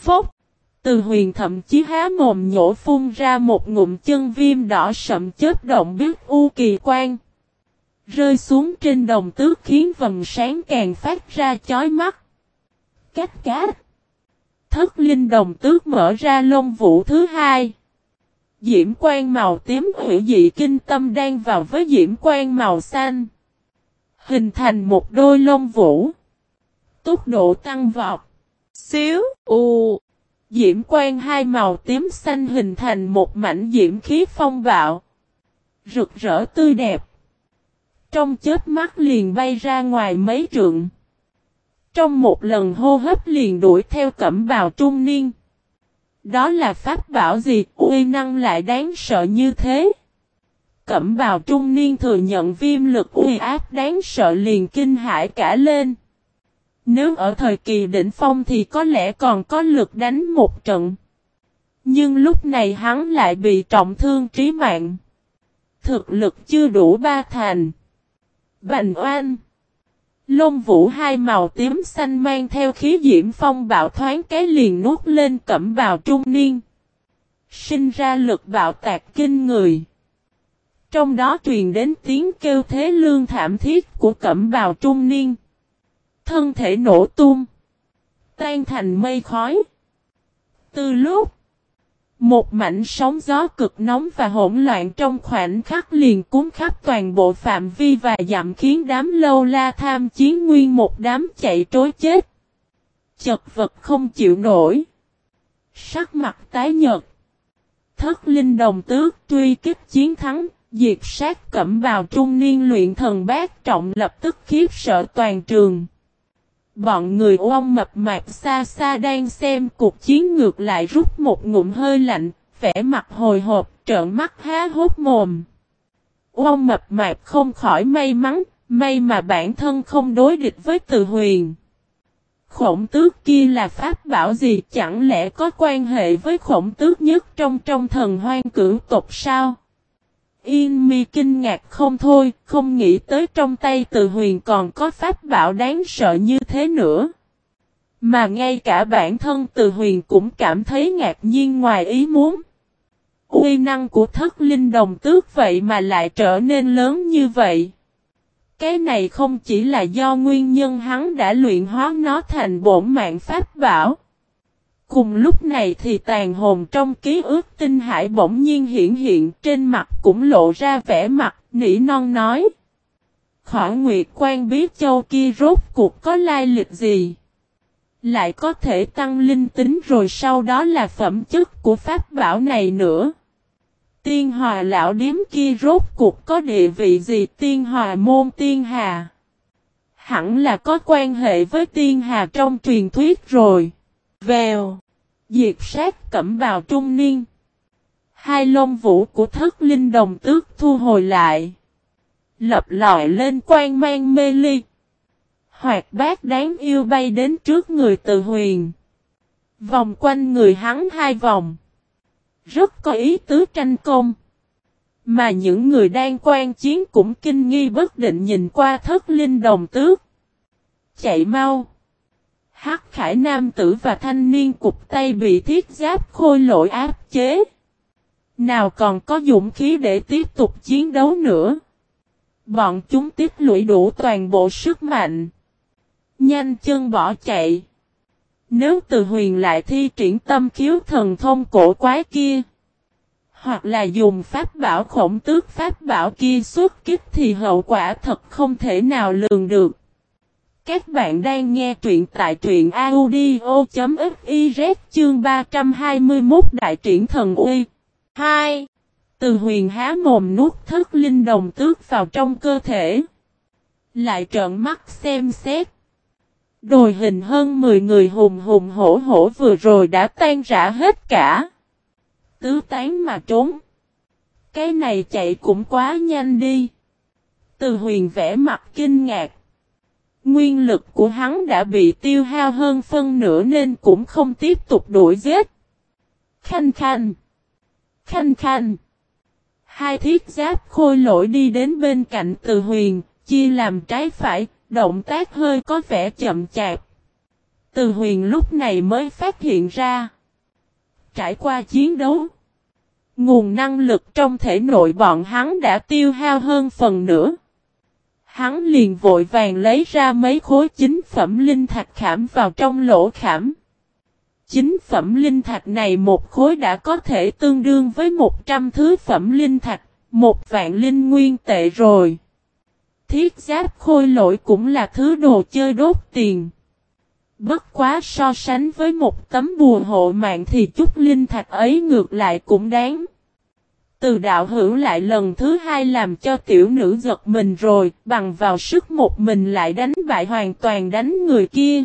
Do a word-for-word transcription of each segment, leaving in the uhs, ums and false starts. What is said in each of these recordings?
phốc. Từ Huyền thậm chí há mồm nhổ phun ra một ngụm chân viêm đỏ sậm chớp động biết u kỳ quang. Rơi xuống trên đồng tước khiến vầng sáng càng phát ra chói mắt. Cách cát. Thất linh đồng tước mở ra lông vũ thứ hai. Diễm quang màu tím hủy dị kinh tâm đang vào với diễm quang màu xanh. Hình thành một đôi lông vũ. Tốc độ tăng vọt. Xíu u. Diễm quang hai màu tím xanh hình thành một mảnh diễm khí phong bạo. Rực rỡ tươi đẹp. Trong chớp mắt liền bay ra ngoài mấy trượng. Trong một lần hô hấp liền đuổi theo cẩm bào trung niên. Đó là pháp bảo gì uy năng lại đáng sợ như thế? Cẩm bào trung niên thừa nhận viêm lực uy áp đáng sợ liền kinh hãi cả lên. Nếu ở thời kỳ đỉnh phong thì có lẽ còn có lực đánh một trận. Nhưng lúc này hắn lại bị trọng thương trí mạng. Thực lực chưa đủ ba thành. Bành oan. Lông vũ hai màu tím xanh mang theo khí diễm phong bạo thoáng cái liền nuốt lên cẩm bào trung niên. Sinh ra lực bạo tạc kinh người. Trong đó truyền đến tiếng kêu thế lương thảm thiết của cẩm bào trung niên. Thân thể nổ tung. Tan thành mây khói. Từ lúc. Một mảnh sóng gió cực nóng và hỗn loạn trong khoảnh khắc liền cuốn khắp toàn bộ phạm vi và dặm khiến đám lâu la tham chiến nguyên một đám chạy trối chết. Chật vật không chịu nổi. Sắc mặt tái nhợt. Thất linh đồng tước truy kích chiến thắng, diệt sát cẩm bào trung niên luyện thần bát trọng lập tức khiếp sợ toàn trường. Bọn người oăm mập mạp xa xa đang xem cuộc chiến ngược lại rút một ngụm hơi lạnh, vẻ mặt hồi hộp, trợn mắt há hốt mồm. Oăm mập mạp không khỏi may mắn, may mà bản thân không đối địch với Từ Huyền. Khổng tước kia là pháp bảo gì, chẳng lẽ có quan hệ với khổng tước nhất trong trong thần hoang cửu tộc sao? Yên mi kinh ngạc không thôi, không nghĩ tới trong tay Từ Huyền còn có pháp bảo đáng sợ như thế nữa. Mà ngay cả bản thân Từ Huyền cũng cảm thấy ngạc nhiên ngoài ý muốn. Uy năng của thất linh đồng tước vậy mà lại trở nên lớn như vậy. Cái này không chỉ là do nguyên nhân hắn đã luyện hóa nó thành bổn mạng pháp bảo. Cùng lúc này thì tàn hồn trong ký ức tinh hải bỗng nhiên hiển hiện, trên mặt cũng lộ ra vẻ mặt, nỉ non nói. Khỏi Nguyệt Quan biết châu kia rốt cuộc có lai lịch gì? Lại có thể tăng linh tính rồi sau đó là phẩm chất của pháp bảo này nữa. Tiên Hòa lão điếm kia rốt cuộc có địa vị gì? Tiên Hòa môn Tiên Hà? Hẳn là có quan hệ với Tiên Hà trong truyền thuyết rồi. Vèo. Diệt sát cẩm bào trung niên. Hai lông vũ của thất linh đồng tước thu hồi lại. Lập lòi lên quang mang mê ly. Hoạt bát đáng yêu bay đến trước người Từ Huyền. Vòng quanh người hắn hai vòng. Rất có ý tứ tranh công. Mà những người đang quan chiến cũng kinh nghi bất định nhìn qua thất linh đồng tước. Chạy mau. Hắc khải nam tử và thanh niên cục tay bị thiết giáp khôi lỗi áp chế. Nào còn có dũng khí để tiếp tục chiến đấu nữa. Bọn chúng tiếp lũy đủ toàn bộ sức mạnh. Nhanh chân bỏ chạy. Nếu Từ Huyền lại thi triển tâm khiếu thần thông cổ quái kia. Hoặc là dùng pháp bảo khổng tước pháp bảo kia xuất kích thì hậu quả thật không thể nào lường được. Các bạn đang nghe truyện tại truyện audio.fiz chương ba trăm hai mươi mốt Đại triển thần uy. hai. Từ Huyền há mồm nuốt thất linh đồng tước vào trong cơ thể. Lại trợn mắt xem xét. Đồi hình hơn mười người hùng hùng hổ hổ vừa rồi đã tan rã hết cả. Tứ tán mà trốn. Cái này chạy cũng quá nhanh đi. Từ Huyền vẽ mặt kinh ngạc. Nguyên lực của hắn đã bị tiêu hao hơn phân nửa nên cũng không tiếp tục đuổi giết. Khanh khanh. Khanh khanh. Hai thiết giáp khôi lỗi đi đến bên cạnh Từ Huyền, chia làm trái phải, động tác hơi có vẻ chậm chạp. Từ Huyền lúc này mới phát hiện ra. Trải qua chiến đấu, nguồn năng lực trong thể nội bọn hắn đã tiêu hao hơn phần nữa. Hắn liền vội vàng lấy ra mấy khối chính phẩm linh thạch khảm vào trong lỗ khảm. Chính phẩm linh thạch này một khối đã có thể tương đương với một trăm thứ phẩm linh thạch, một vạn linh nguyên tệ rồi. Thiết giáp khôi lỗi cũng là thứ đồ chơi đốt tiền. Bất quá so sánh với một tấm bùa hộ mạng thì chút linh thạch ấy ngược lại cũng đáng. Từ đạo hữu lại lần thứ hai làm cho tiểu nữ giật mình rồi, bằng vào sức một mình lại đánh bại hoàn toàn đánh người kia.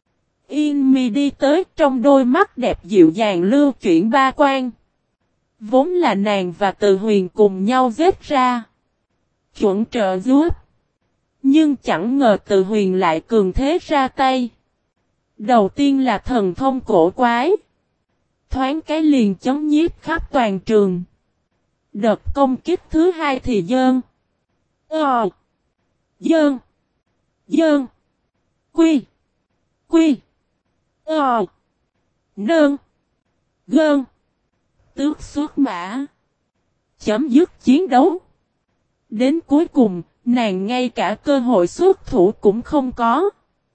Yên mi đi tới, trong đôi mắt đẹp dịu dàng lưu chuyển ba quan. Vốn là nàng và Từ Huyền cùng nhau giết ra. Chuẩn trợ giúp. Nhưng chẳng ngờ Từ Huyền lại cường thế ra tay. Đầu tiên là thần thông cổ quái. Thoáng cái liền chấn nhiếp khắp toàn trường. Đợt công kích thứ hai thì dơn. Ờ. Dơn. Dơn. Quy. Quy. Ờ. Nơn. Gơn. Tước xuất mã. Chấm dứt chiến đấu. Đến cuối cùng, nàng ngay cả cơ hội xuất thủ cũng không có.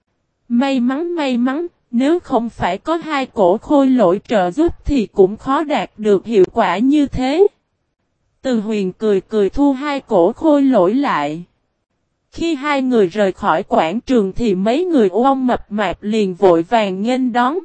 May mắn may mắn, nếu không phải có hai cổ khôi lỗi trợ giúp thì cũng khó đạt được hiệu quả như thế. Từ Huyền cười cười thu hai cổ khôi lỗi lại. Khi hai người rời khỏi quảng trường thì mấy người ôm mập mạp liền vội vàng nghênh đón.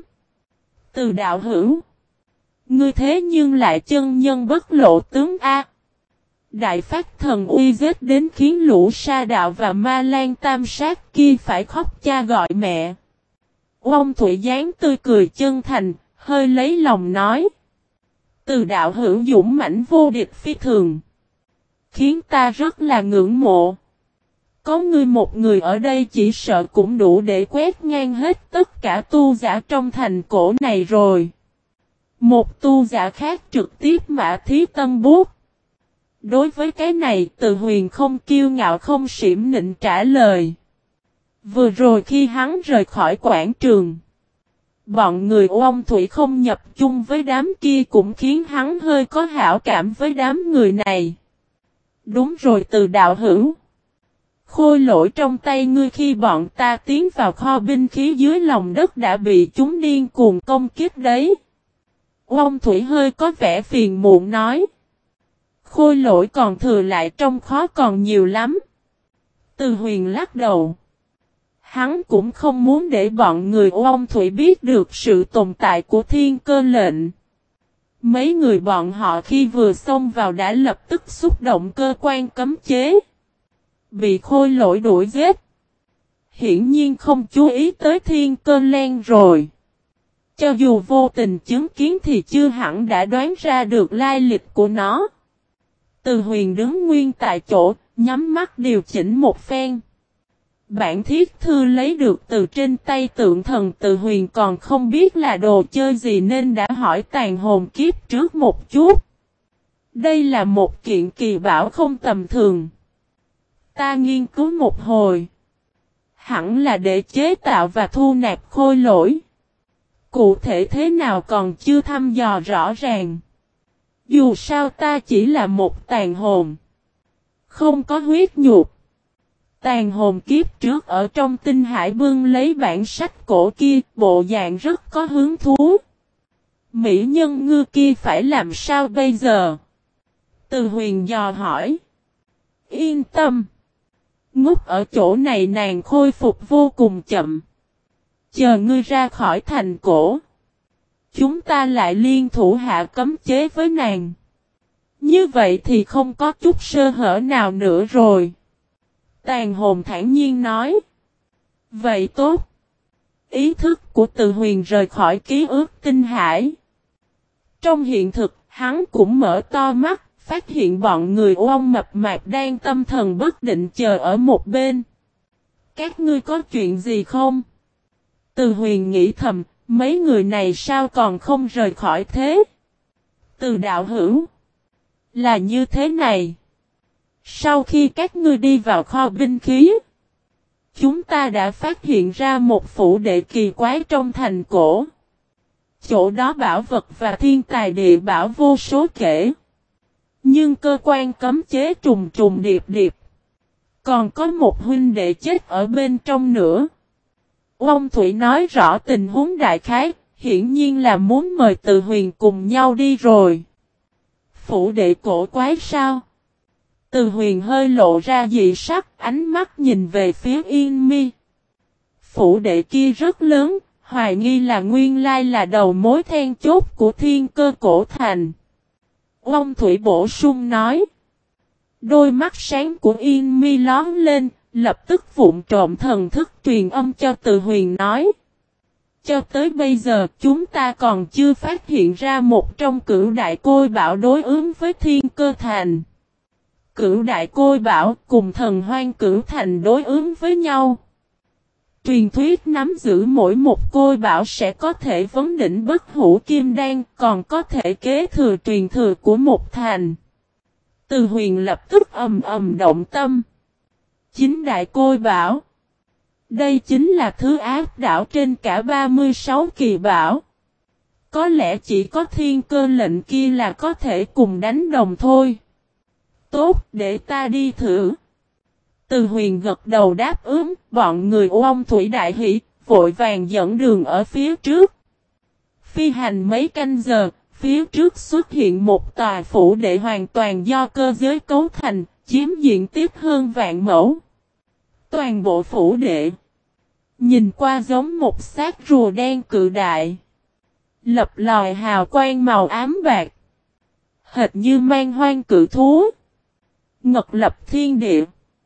Từ đạo hữu. Ngươi thế nhưng lại chân nhân bất lộ tướng A. Đại phát thần uy giết đến khiến lũ sa đạo và ma lan tam sát kia phải khóc cha gọi mẹ. Ông Thủy Giáng tươi cười chân thành, hơi lấy lòng nói. Từ đạo hữu dũng mãnh vô địch phi thường. Khiến ta rất là ngưỡng mộ. Có ngươi một người ở đây chỉ sợ cũng đủ để quét ngang hết tất cả tu giả trong thành cổ này rồi. Một tu giả khác trực tiếp mã thí tân bút. Đối với cái này Từ Huyền không kiêu ngạo không xỉm nịnh trả lời. Vừa rồi khi hắn rời khỏi quảng trường. Bọn người Ông Thủy không nhập chung với đám kia cũng khiến hắn hơi có hảo cảm với đám người này. Đúng rồi Từ đạo hữu. Khôi lỗi trong tay ngươi khi bọn ta tiến vào kho binh khí dưới lòng đất đã bị chúng điên cuồng công kích đấy. Ông Thủy hơi có vẻ phiền muộn nói. Khôi lỗi còn thừa lại trong kho còn nhiều lắm. Từ Huyền lắc đầu. Hắn cũng không muốn để bọn người Ông Thủy biết được sự tồn tại của thiên cơ lệnh. Mấy người bọn họ khi vừa xông vào đã lập tức xúc động cơ quan cấm chế. Bị khôi lỗi đuổi giết. Hiển nhiên không chú ý tới thiên cơ len rồi. Cho dù vô tình chứng kiến thì chưa hẳn đã đoán ra được lai lịch của nó. Từ Huyền đứng nguyên tại chỗ, nhắm mắt điều chỉnh một phen. Bản thiết thư lấy được từ trên tay tượng thần Từ Huyền còn không biết là đồ chơi gì nên đã hỏi tàn hồn kiếp trước một chút. Đây là một kiện kỳ bảo không tầm thường. Ta nghiên cứu một hồi. Hẳn là để chế tạo và thu nạp khôi lỗi. Cụ thể thế nào còn chưa thăm dò rõ ràng. Dù sao ta chỉ là một tàn hồn. Không có huyết nhục. Tàn hồn kiếp trước ở trong tinh hải bưng lấy bản sách cổ kia, bộ dạng rất có hứng thú. Mỹ nhân ngư kia phải làm sao bây giờ? Từ Huyền dò hỏi. Yên tâm. Ngút ở chỗ này nàng khôi phục vô cùng chậm. Chờ ngươi ra khỏi thành cổ. Chúng ta lại liên thủ hạ cấm chế với nàng. Như vậy thì không có chút sơ hở nào nữa rồi. Tàn hồn thản nhiên nói. Vậy tốt. Ý thức của Từ Huyền rời khỏi ký ức tinh hải. Trong hiện thực, hắn cũng mở to mắt, phát hiện bọn người ông mập mạp đang tâm thần bất định chờ ở một bên. Các ngươi có chuyện gì không? Từ Huyền nghĩ thầm, mấy người này sao còn không rời khỏi thế? Từ đạo hữu. Là như thế này. Sau khi các ngươi đi vào kho binh khí, Chúng ta đã phát hiện ra một phủ đệ kỳ quái trong thành cổ. Chỗ đó bảo vật và thiên tài địa bảo vô số kể. Nhưng cơ quan cấm chế trùng trùng điệp điệp. Còn có một huynh đệ chết ở bên trong nữa. Ông Thủy nói rõ tình huống đại khái, hiển nhiên là muốn mời Từ Huyền cùng nhau đi rồi. Phủ đệ cổ quái sao? Từ Huyền hơi lộ ra dị sắc, ánh mắt nhìn về phía Yên Mi. Phủ đệ kia rất lớn, hoài nghi là nguyên lai là đầu mối then chốt của thiên cơ cổ thành. Ông Thủy bổ sung nói. Đôi mắt sáng của Yên Mi lón lên, lập tức vụn trộm thần thức truyền âm cho Từ Huyền nói. Cho tới bây giờ chúng ta còn chưa phát hiện ra một trong cửu đại côi bảo đối ứng với thiên cơ thành. Cửu đại côi bảo cùng thần hoang cửu thành đối ứng với nhau. Truyền thuyết nắm giữ mỗi một côi bảo sẽ có thể vấn đỉnh bất hủ kim đan, còn có thể kế thừa truyền thừa của một thành. Từ Huyền lập tức ầm ầm động tâm. Chính đại côi bảo. Đây chính là thứ áp đảo trên cả ba mươi sáu kỳ bảo. Có lẽ chỉ có thiên cơ lệnh kia là có thể cùng đánh đồng thôi. Tốt, để ta đi thử. Từ Huyền gật đầu đáp ứng, bọn người Ông Thủy đại hỷ, vội vàng dẫn đường ở phía trước. Phi hành mấy canh giờ, phía trước xuất hiện một tòa phủ đệ hoàn toàn do cơ giới cấu thành, chiếm diện tích hơn vạn mẫu. Toàn bộ phủ đệ nhìn qua giống một xác rùa đen cự đại. Lập lòi hào quang màu ám bạc. Hệt như man hoang cự thú. Ngật lập thiên địa.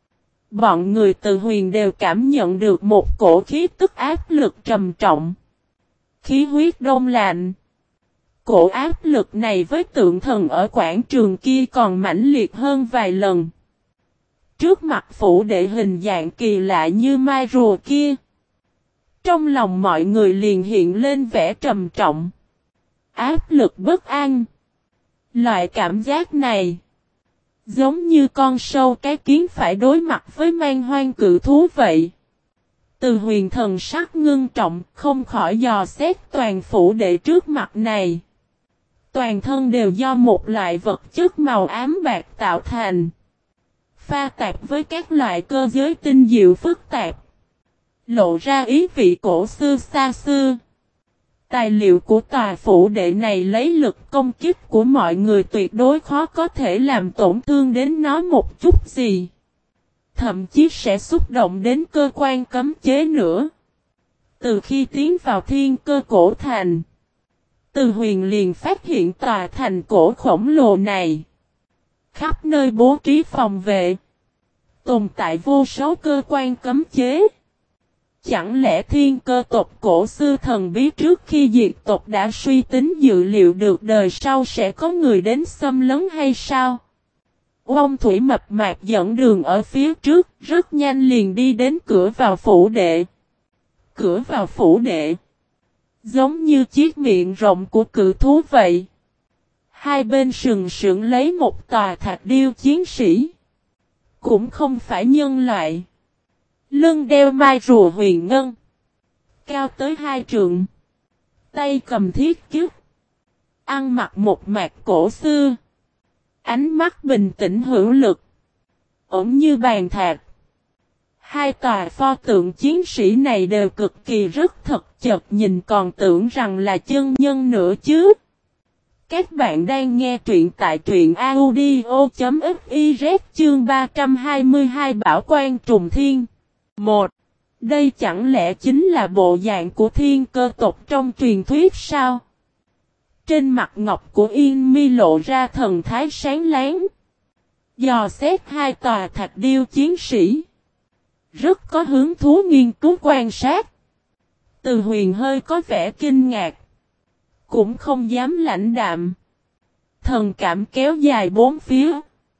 Bọn người Từ Huyền đều cảm nhận được một cổ khí tức áp lực trầm trọng. Khí huyết đông lạnh. Cổ áp lực này với tượng thần ở quảng trường kia còn mãnh liệt hơn vài lần. Trước mặt phủ đệ hình dạng kỳ lạ như mai rùa kia. Trong lòng mọi người liền hiện lên vẻ trầm trọng. Áp lực bất an. Loại cảm giác này. Giống như con sâu cái kiến phải đối mặt với man hoang cự thú vậy. Từ Huyền thần sắc ngưng trọng không khỏi dò xét toàn phủ đệ trước mặt này. Toàn thân đều do một loại vật chất màu ám bạc tạo thành. Pha tạp với các loại cơ giới tinh diệu phức tạp. Lộ ra ý vị cổ xưa xa xưa. Tài liệu của tòa phủ đệ này lấy lực công kích của mọi người tuyệt đối khó có thể làm tổn thương đến nó một chút gì. Thậm chí sẽ xúc động đến cơ quan cấm chế nữa. Từ khi tiến vào thiên cơ cổ thành, Từ Huyền liền phát hiện tòa thành cổ khổng lồ này. Khắp nơi bố trí phòng vệ. Tồn tại vô số cơ quan cấm chế. Chẳng lẽ thiên cơ tộc cổ xưa thần bí trước khi diệt tộc đã suy tính dự liệu được đời sau sẽ có người đến xâm lấn hay sao? Ông Thủy mập mạp dẫn đường ở phía trước, rất nhanh liền đi đến cửa vào phủ đệ. Cửa vào phủ đệ. Giống như chiếc miệng rộng của cự thú vậy. Hai bên sừng sững lấy một tòa thạch điêu chiến sĩ. Cũng không phải nhân loại. Lưng đeo mai rùa huyền ngân. Cao tới hai trượng. Tay cầm thiết kiếp. Ăn mặc một mạc cổ xưa. Ánh mắt bình tĩnh hữu lực. Ổn như bàn thạch. Hai tòa pho tượng chiến sĩ này đều cực kỳ rất thật, chợt nhìn còn tưởng rằng là chân nhân nữa chứ. Các bạn đang nghe truyện tại truyện audio chấm fiz chương ba trăm hai mươi hai Bảo Quan Trùng Thiên. một. Đây chẳng lẽ chính là bộ dạng của thiên cơ tộc trong truyền thuyết sao? Trên mặt ngọc của Yên Mi lộ ra thần thái sáng láng. Dò xét hai tòa thạch điêu chiến sĩ. Rất có hứng thú nghiên cứu quan sát. Từ Huyền hơi có vẻ kinh ngạc. Cũng không dám lãnh đạm. Thần cảm kéo dài bốn phía.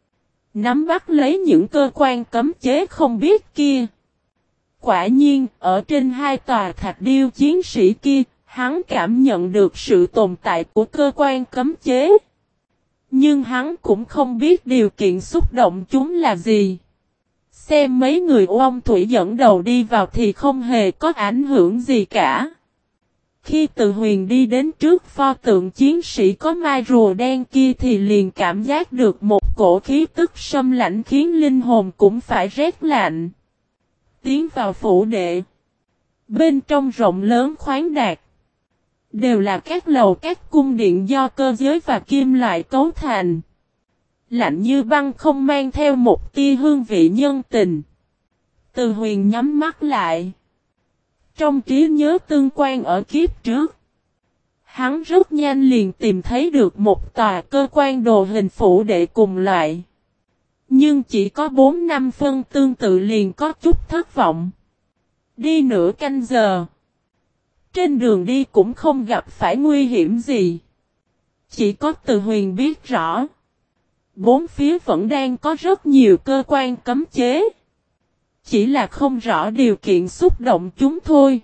Nắm bắt lấy những cơ quan cấm chế không biết kia. Quả nhiên, ở trên hai tòa thạch điêu chiến sĩ kia, hắn cảm nhận được sự tồn tại của cơ quan cấm chế. Nhưng hắn cũng không biết điều kiện xúc động chúng là gì. Xem mấy người Uông Thủy dẫn đầu đi vào thì không hề có ảnh hưởng gì cả. Khi Từ Huyền đi đến trước pho tượng chiến sĩ có mai rùa đen kia thì liền cảm giác được một cổ khí tức xâm lạnh khiến linh hồn cũng phải rét lạnh. Tiến vào phủ đệ. Bên trong rộng lớn khoáng đạt. Đều là các lầu các cung điện do cơ giới và kim loại cấu thành. Lạnh như băng không mang theo một tia hương vị nhân tình. Từ Huyền nhắm mắt lại. Trong trí nhớ tương quan ở kiếp trước. Hắn rất nhanh liền tìm thấy được một tòa cơ quan đồ hình phủ đệ cùng loại. Nhưng chỉ có bốn năm phân tương tự liền có chút thất vọng. Đi nửa canh giờ. Trên đường đi cũng không gặp phải nguy hiểm gì. Chỉ có Từ Huyền biết rõ. Bốn phía vẫn đang có rất nhiều cơ quan cấm chế. Chỉ là không rõ điều kiện xúc động chúng thôi.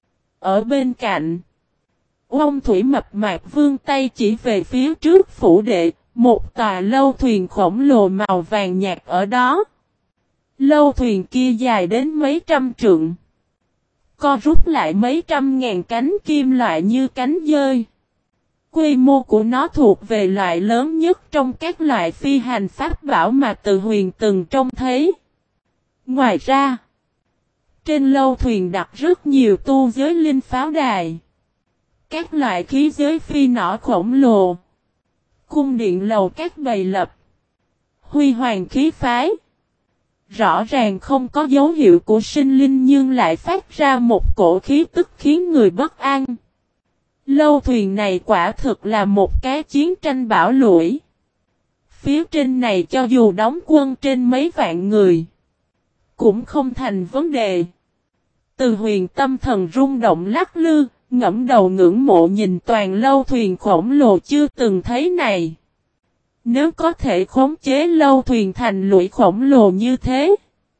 Ở bên cạnh. Uông Thủy mập mạp vươn tay chỉ về phía trước phủ đệ. Một tòa lâu thuyền khổng lồ màu vàng nhạt ở đó. Lâu thuyền kia dài đến mấy trăm trượng. Co rút lại mấy trăm ngàn cánh kim loại như cánh dơi. Quy mô của nó thuộc về loại lớn nhất trong các loại phi hành pháp bảo mà Từ Huyền từng trông thấy. Ngoài ra, trên lâu thuyền đặt rất nhiều tu giới linh pháo đài. Các loại khí giới phi nỏ khổng lồ. Cung điện lầu các bày lập. Huy hoàng khí phái. Rõ ràng không có dấu hiệu của sinh linh nhưng lại phát ra một cổ khí tức khiến người bất an. Lâu thuyền này quả thực là một cái chiến tranh bão lũi. Phía trên này cho dù đóng quân trên mấy vạn người, cũng không thành vấn đề. Từ Huyền tâm thần rung động lắc lư, ngẫm đầu ngưỡng mộ nhìn toàn lâu thuyền khổng lồ chưa từng thấy này. Nếu có thể khống chế lâu thuyền thành lũy khổng lồ như thế,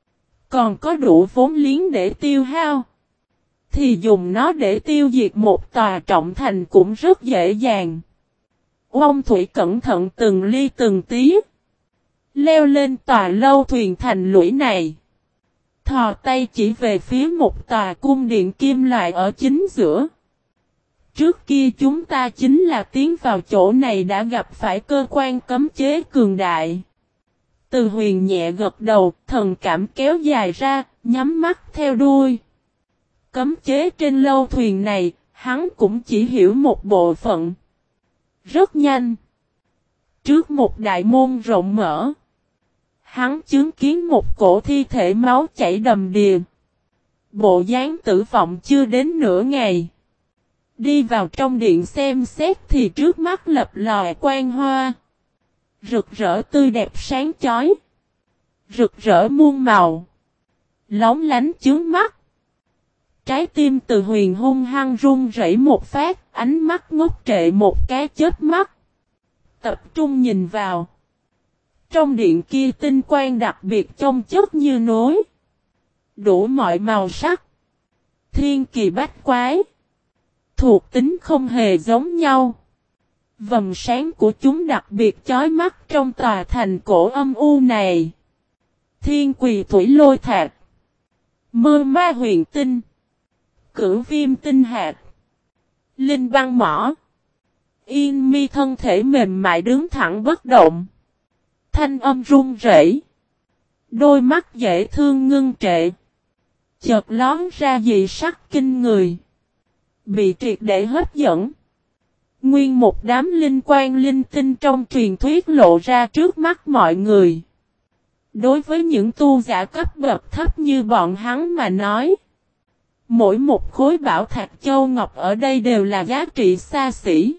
còn có đủ vốn liếng để tiêu hao, thì dùng nó để tiêu diệt một tòa trọng thành cũng rất dễ dàng. Uông Thủy cẩn thận từng ly từng tí, leo lên tòa lâu thuyền thành lũy này. Thò tay chỉ về phía một tòa cung điện kim loại ở chính giữa. Trước kia chúng ta chính là tiến vào chỗ này đã gặp phải cơ quan cấm chế cường đại. Từ Huyền nhẹ gật đầu, thần cảm kéo dài ra, nhắm mắt theo đuôi. Cấm chế trên lâu thuyền này, hắn cũng chỉ hiểu một bộ phận. Rất nhanh. Trước một đại môn rộng mở, hắn chứng kiến một cổ thi thể máu chảy đầm đìa. Bộ dáng tử vong chưa đến nửa ngày. Đi vào trong điện xem xét thì trước mắt lập lòe quang hoa. Rực rỡ tươi đẹp sáng chói. Rực rỡ muôn màu. Lóng lánh chướng mắt. Trái tim Từ Huyền hung hăng run rẩy một phát, ánh mắt ngốc trệ một cái chớp mắt. Tập trung nhìn vào. Trong điện kia tinh quang đặc biệt chông chất như nối. Đủ mọi màu sắc. Thiên kỳ bách quái. Thuộc tính không hề giống nhau. Vầng sáng của chúng đặc biệt chói mắt trong tòa thành cổ âm u này. Thiên quỳ thủy lôi thạch. Mơ ma huyền tinh. Cửu viêm tinh hạt. Linh băng mỏ. Yên mi thân thể mềm mại đứng thẳng bất động. Thanh âm run rẩy. Đôi mắt dễ thương ngưng trệ. Chợt lón ra dị sắc kinh người. Bị triệt để hấp dẫn. Nguyên một đám linh quan linh tinh trong truyền thuyết lộ ra trước mắt mọi người. Đối với những tu giả cấp bậc thấp như bọn hắn mà nói, mỗi một khối bảo thạch châu ngọc ở đây đều là giá trị xa xỉ.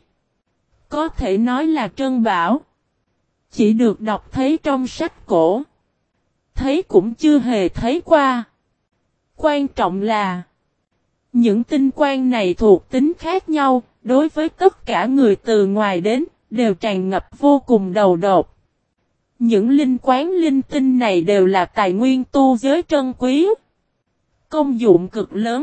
Có thể nói là trân bảo. Chỉ được đọc thấy trong sách cổ. Thấy cũng chưa hề thấy qua. Quan trọng là những tinh quang này thuộc tính khác nhau, đối với tất cả người từ ngoài đến, đều tràn ngập vô cùng đầu độc. Những linh quán linh tinh này đều là tài nguyên tu giới trân quý. Công dụng cực lớn.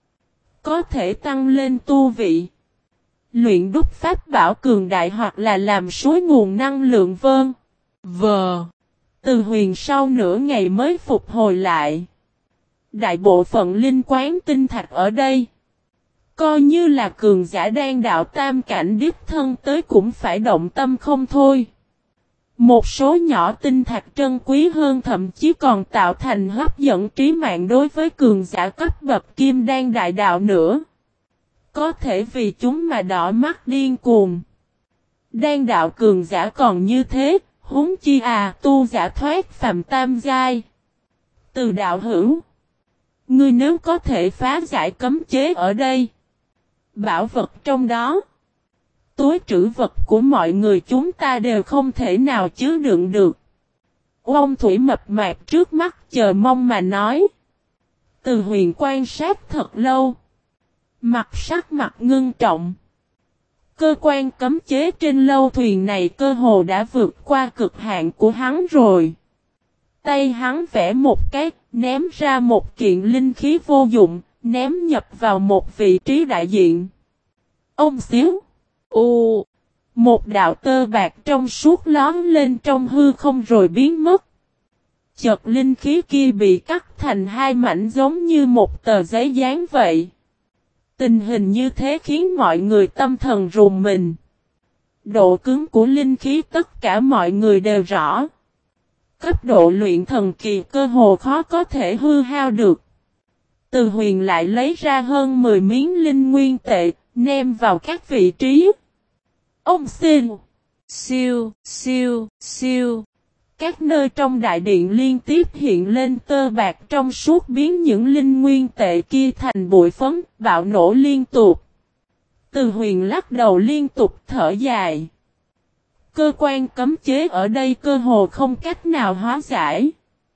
Có thể tăng lên tu vị. Luyện đúc pháp bảo cường đại hoặc là làm suối nguồn năng lượng vơn. Vờ. Từ Huyền sau nửa ngày mới phục hồi lại. Đại bộ phận linh quán tinh thạch ở đây, coi như là cường giả đang đạo tam cảnh đích thân tới cũng phải động tâm không thôi. Một số nhỏ tinh thạch trân quý hơn thậm chí còn tạo thành hấp dẫn trí mạng đối với cường giả cấp bậc kim đan đại đạo nữa. Có thể vì chúng mà đỏ mắt điên cuồng. Đan đạo cường giả còn như thế, huống chi à tu giả thoát phàm tam giai. Từ đạo hữu, ngươi nếu có thể phá giải cấm chế ở đây, bảo vật trong đó, túi trữ vật của mọi người chúng ta đều không thể nào chứa đựng được. Ông Thủy mập mạp trước mắt chờ mong mà nói. Từ Huyền quan sát thật lâu. Mặt sắc mặt ngưng trọng. Cơ quan cấm chế trên lâu thuyền này cơ hồ đã vượt qua cực hạn của hắn rồi. Tay hắn vẽ một cái, ném ra một kiện linh khí vô dụng, ném nhập vào một vị trí đại diện. Ông xíu. U. Một đạo tơ bạc trong suốt lón lên trong hư không rồi biến mất. Chợt linh khí kia bị cắt thành hai mảnh giống như một tờ giấy dán vậy. Tình hình như thế khiến mọi người tâm thần rùng mình. Độ cứng của linh khí tất cả mọi người đều rõ. Cấp độ luyện thần kỳ cơ hồ khó có thể hư hao được. Từ Huyền lại lấy ra hơn mười miếng linh nguyên tệ, ném vào các vị trí. Ông xin. Siêu, siêu, siêu. Các nơi trong đại điện liên tiếp hiện lên tơ bạc trong suốt biến những linh nguyên tệ kia thành bụi phấn, bạo nổ liên tục. Từ Huyền lắc đầu liên tục thở dài. Cơ quan cấm chế ở đây cơ hồ không cách nào hóa giải.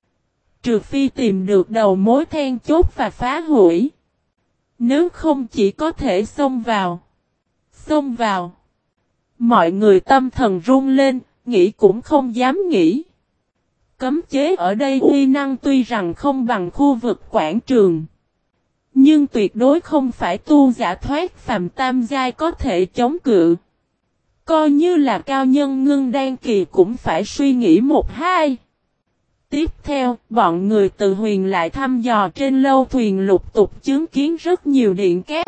Trừ phi tìm được đầu mối then chốt và phá hủy. Nếu không chỉ có thể xông vào. Xông vào. Mọi người tâm thần run lên, nghĩ cũng không dám nghĩ. Cấm chế ở đây uy năng tuy rằng không bằng khu vực quảng trường. Nhưng tuyệt đối không phải tu giả thoát phàm tam giai có thể chống cự. Coi như là cao nhân ngưng đan kỳ cũng phải suy nghĩ một hai. Tiếp theo, bọn người Từ Huyền lại thăm dò trên lâu thuyền lục tục chứng kiến rất nhiều điện cát.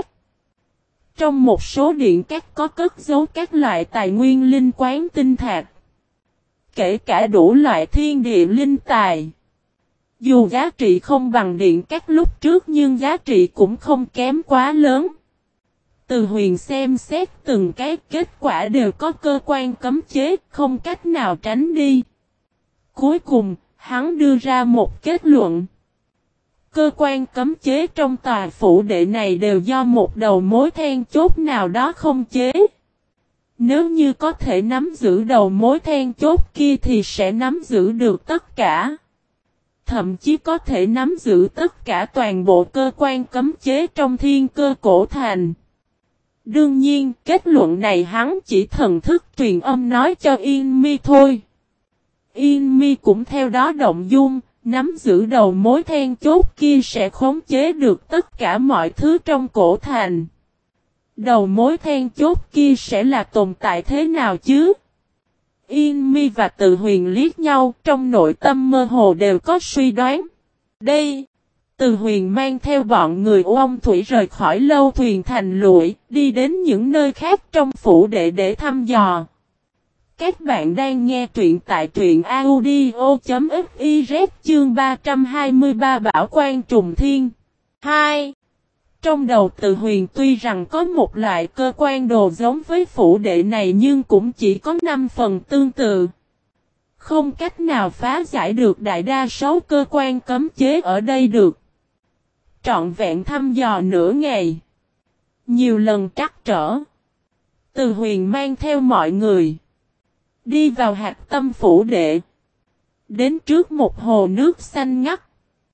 Trong một số điện cát có cất giấu các loại tài nguyên linh quán tinh thạch. Kể cả đủ loại thiên địa linh tài. Dù giá trị không bằng điện cát lúc trước nhưng giá trị cũng không kém quá lớn. Từ Huyền xem xét từng cái kết quả đều có cơ quan cấm chế, không cách nào tránh đi. Cuối cùng, hắn đưa ra một kết luận. Cơ quan cấm chế trong tòa phủ đệ này đều do một đầu mối then chốt nào đó không chế. Nếu như có thể nắm giữ đầu mối then chốt kia thì sẽ nắm giữ được tất cả. Thậm chí có thể nắm giữ tất cả toàn bộ cơ quan cấm chế trong thiên cơ cổ thành. Đương nhiên, kết luận này hắn chỉ thần thức truyền âm nói cho Yên Mi thôi. Yên Mi cũng theo đó động dung, nắm giữ đầu mối then chốt kia sẽ khống chế được tất cả mọi thứ trong cổ thành. Đầu mối then chốt kia sẽ là tồn tại thế nào chứ? Yên Mi và Từ Huyền liếc nhau, trong nội tâm mơ hồ đều có suy đoán. Đây, Từ Huyền mang theo bọn người Ông Thủy rời khỏi lâu thuyền thành lụi, đi đến những nơi khác trong phủ đệ để thăm dò. Các bạn đang nghe truyện tại truyện audio chấm fiz chương ba trăm hai mươi ba Bảo Quan Trùng Thiên. hai. Trong đầu Từ Huyền tuy rằng có một loại cơ quan đồ giống với phủ đệ này nhưng cũng chỉ có năm phần tương tự. Không cách nào phá giải được đại đa số cơ quan cấm chế ở đây được. Trọn vẹn thăm dò nửa ngày. Nhiều lần trắc trở. Từ Huyền mang theo mọi người. Đi vào hạt tâm phủ đệ. Đến trước một hồ nước xanh ngắt.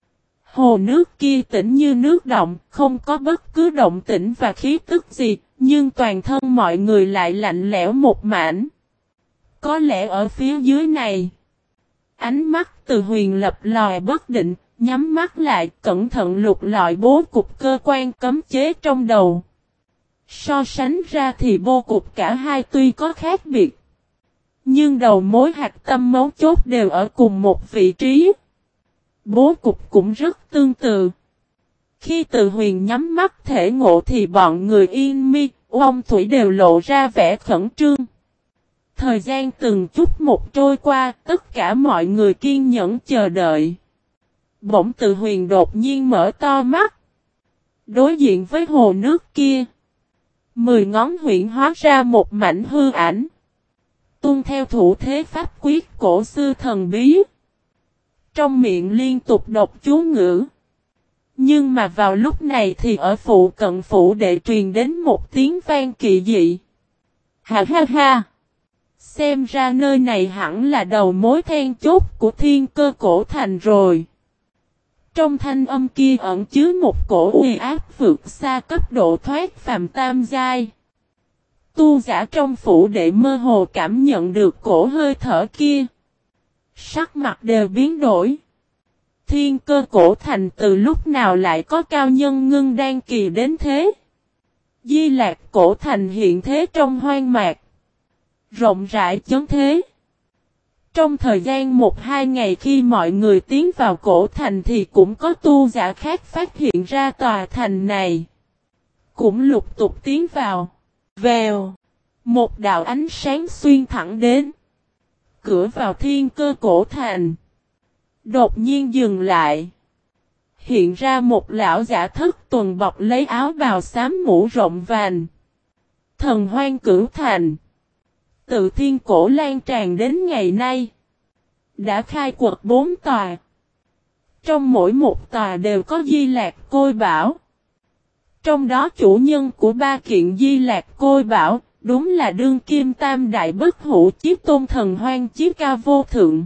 Hồ nước kia tĩnh như nước động, không có bất cứ động tĩnh và khí tức gì, nhưng toàn thân mọi người lại lạnh lẽo một mảnh. Có lẽ ở phía dưới này, ánh mắt Từ Huyền lập lòi bất định, nhắm mắt lại cẩn thận lục lọi bố cục cơ quan cấm chế trong đầu. So sánh ra thì bố cục cả hai tuy có khác biệt, Nhưng đầu mối hạt tâm mấu chốt đều ở cùng một vị trí. Bố cục cũng rất tương tự. Khi Từ Huyền nhắm mắt thể ngộ thì bọn người Yên Mi, Ông Thủy đều lộ ra vẻ khẩn trương. Thời gian từng chút một trôi qua, tất cả mọi người kiên nhẫn chờ đợi. Bỗng Từ Huyền đột nhiên mở to mắt. Đối diện với hồ nước kia. Mười ngón huyễn hóa ra một mảnh hư ảnh. Tuân theo thủ thế pháp quyết cổ xưa thần bí. Trong miệng liên tục đọc chú ngữ. Nhưng mà vào lúc này thì ở phụ cận phủ đệ truyền đến một tiếng vang kỳ dị. Ha ha ha! Xem ra nơi này hẳn là đầu mối then chốt của Thiên Cơ Cổ Thành rồi. Trong thanh âm kia ẩn chứa một cổ uy áp vượt xa cấp độ thoát phàm tam giai. Tu giả trong phủ đệ mơ hồ cảm nhận được cổ hơi thở kia. Sắc mặt đều biến đổi. Thiên Cơ Cổ Thành từ lúc nào lại có cao nhân ngưng đan kỳ đến thế? Di Lạc Cổ Thành hiện thế trong hoang mạc. Rộng rãi chấn thế. Trong thời gian một hai ngày khi mọi người tiến vào cổ thành thì cũng có tu giả khác phát hiện ra tòa thành này. Cũng lục tục tiến vào. Vèo. Một đạo ánh sáng xuyên thẳng đến. Cửa vào Thiên Cơ Cổ Thành. Đột nhiên dừng lại. Hiện ra một lão giả thất tuần bọc lấy áo bào xám mũ rộng vành. Thần Hoang Cửu Thành. Tự thiên cổ lan tràn đến ngày nay. Đã khai quật bốn tòa. Trong mỗi một tòa đều có Di Lạc Côi Bảo. Trong đó chủ nhân của ba kiện Di Lạc Côi Bảo, đúng là đương kim tam đại bất hủ chiếc tôn thần hoang chiếc ca vô thượng.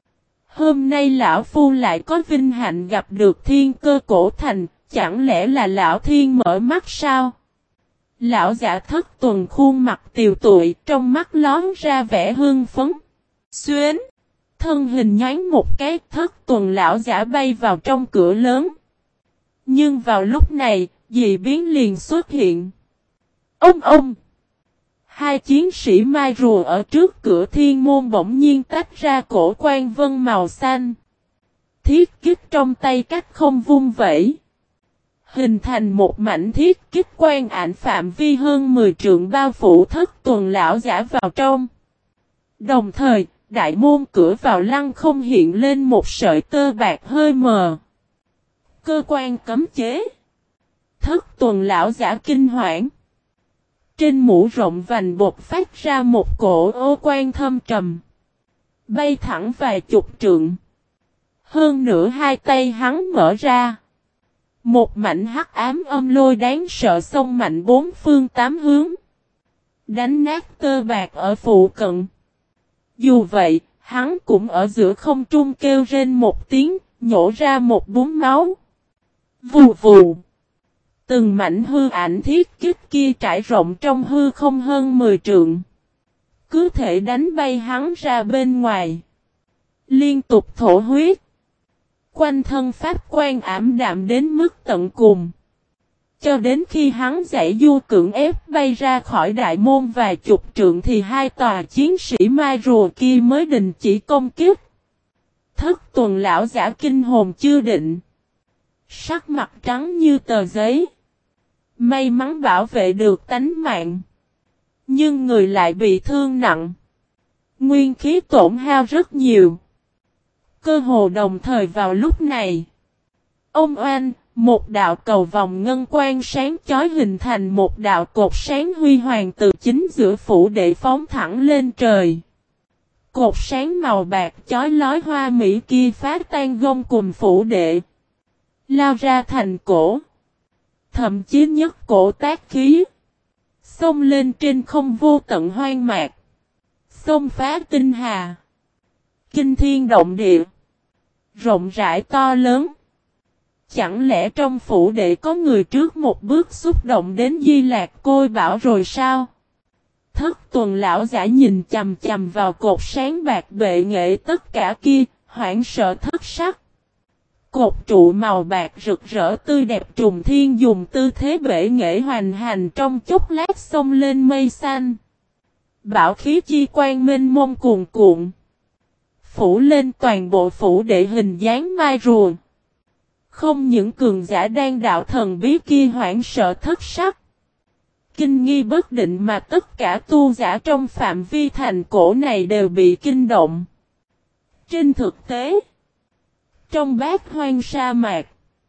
Hôm nay lão phu lại có vinh hạnh gặp được Thiên Cơ Cổ Thành, chẳng lẽ là lão thiên mở mắt sao? Lão giả thất tuần khuôn mặt tiều tụi, trong mắt lón ra vẻ hưng phấn. Xuyến, thân hình nhánh một cái, thất tuần lão giả bay vào trong cửa lớn. Nhưng vào lúc này, dị biến liền xuất hiện. Ông ông! Hai chiến sĩ mai rùa ở trước cửa thiên môn bỗng nhiên tách ra cổ quan vân màu xanh. Thiết kích trong tay cách không vung vẩy. Hình thành một mảnh thiết kích quan ảnh phạm vi hơn mười trượng bao phủ thất tuần lão giả vào trong. Đồng thời, đại môn cửa vào lăng không hiện lên một sợi tơ bạc hơi mờ. Cơ quan cấm chế. Thất tuần lão giả kinh hoảng. Trên mũ rộng vành bột phát ra một cổ ô quan thâm trầm. Bay thẳng vài chục trượng. Hơn nữa hai tay hắn mở ra. Một mảnh hắc ám âm lôi đáng sợ xông mạnh bốn phương tám hướng. Đánh nát tơ bạc ở phụ cận. Dù vậy, hắn cũng ở giữa không trung kêu rên một tiếng, nhổ ra một búng máu. Vù vù. Từng mảnh hư ảnh thiết kích kia trải rộng trong hư không hơn mười trượng. Cứ thể đánh bay hắn ra bên ngoài. Liên tục thổ huyết. Quanh thân pháp quan ảm đạm đến mức tận cùng. Cho đến khi hắn giải du cưỡng ép bay ra khỏi đại môn vài chục trượng thì hai tòa chiến sĩ mai rùa kia mới đình chỉ công kích. Thất tuần lão giả kinh hồn chưa định. Sắc mặt trắng như tờ giấy. May mắn bảo vệ được tánh mạng. Nhưng người lại bị thương nặng. Nguyên khí tổn hao rất nhiều. Cơ hồ đồng thời vào lúc này. Ông oanh, một đạo cầu vòng ngân quang sáng chói hình thành một đạo cột sáng huy hoàng từ chính giữa phủ đệ phóng thẳng lên trời. Cột sáng màu bạc chói lói hoa mỹ kia phá tan gông cùng phủ đệ. Lao ra thành cổ. Thậm chí nhất cổ tác khí. Xông lên trên không vô tận hoang mạc. Xông phá tinh hà. Kinh thiên động địa. Rộng rãi to lớn. Chẳng lẽ trong phủ đệ có người trước một bước xúc động đến Di Lạc Côi Bảo rồi sao? Thất tuần lão giả nhìn chầm chầm vào cột sáng bạc bệ nghệ tất cả kia, hoảng sợ thất sắc. Cột trụ màu bạc rực rỡ tươi đẹp trùng thiên dùng tư thế bệ nghệ hoành hành trong chốc lát xông lên mây xanh. Bảo khí chi quang minh mông cuồn cuộn. Phủ lên toàn bộ phủ đệ hình dáng mai rùa. Không những cường giả đang đạo thần bí kia hoảng sợ thất sắc. Kinh nghi bất định mà tất cả tu giả trong phạm vi thành cổ này đều bị kinh động. Trên thực tế, trong bát hoang sa mạc,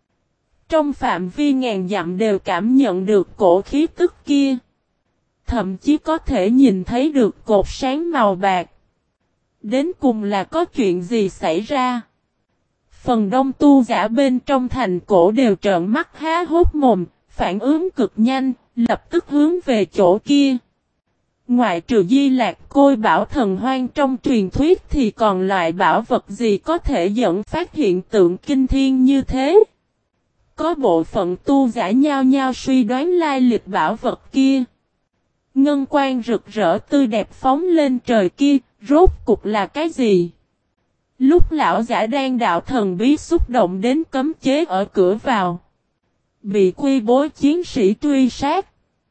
trong phạm vi ngàn dặm đều cảm nhận được cổ khí tức kia. Thậm chí có thể nhìn thấy được cột sáng màu bạc. Đến cùng là có chuyện gì xảy ra? Phần đông tu giả bên trong thành cổ đều trợn mắt há hốt mồm, phản ứng cực nhanh, lập tức hướng về chỗ kia. Ngoại trừ Di Lạc Côi Bảo thần hoang trong truyền thuyết thì còn loại bảo vật gì có thể dẫn phát hiện tượng kinh thiên như thế? Có bộ phận tu giả nhao nhao suy đoán lai lịch bảo vật kia. Ngân quang rực rỡ tươi đẹp phóng lên trời kia, rốt cục là cái gì? Lúc lão giả đang đạo thần bí xúc động đến cấm chế ở cửa vào. Bị quy bối chiến sĩ truy sát.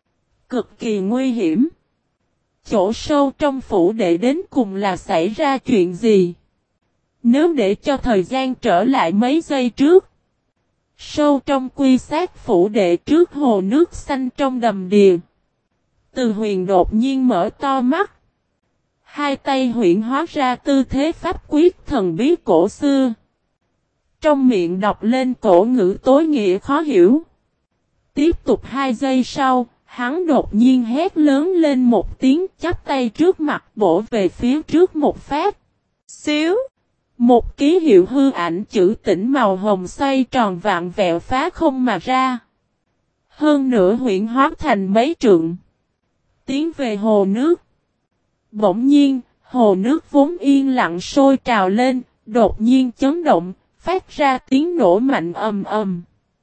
Cực kỳ nguy hiểm. Chỗ sâu trong phủ đệ đến cùng là xảy ra chuyện gì? Nếu để cho thời gian trở lại mấy giây trước. Sâu trong quy sát phủ đệ trước hồ nước xanh trong đầm đìa. Từ Huyền đột nhiên mở to mắt. Hai tay huyễn hóa ra tư thế pháp quyết thần bí cổ xưa. Trong miệng đọc lên cổ ngữ tối nghĩa khó hiểu. Tiếp tục hai giây sau, hắn đột nhiên hét lớn lên một tiếng chắp tay trước mặt bổ về phía trước một phát. Xíu! Một ký hiệu hư ảnh chữ tĩnh màu hồng xoay tròn vạn vẹo phá không mà ra. Hơn nữa huyễn hóa thành mấy trượng. Tiến về hồ nước. Bỗng nhiên, hồ nước vốn yên lặng sôi trào lên, đột nhiên chấn động, phát ra tiếng nổ mạnh ầm ầm.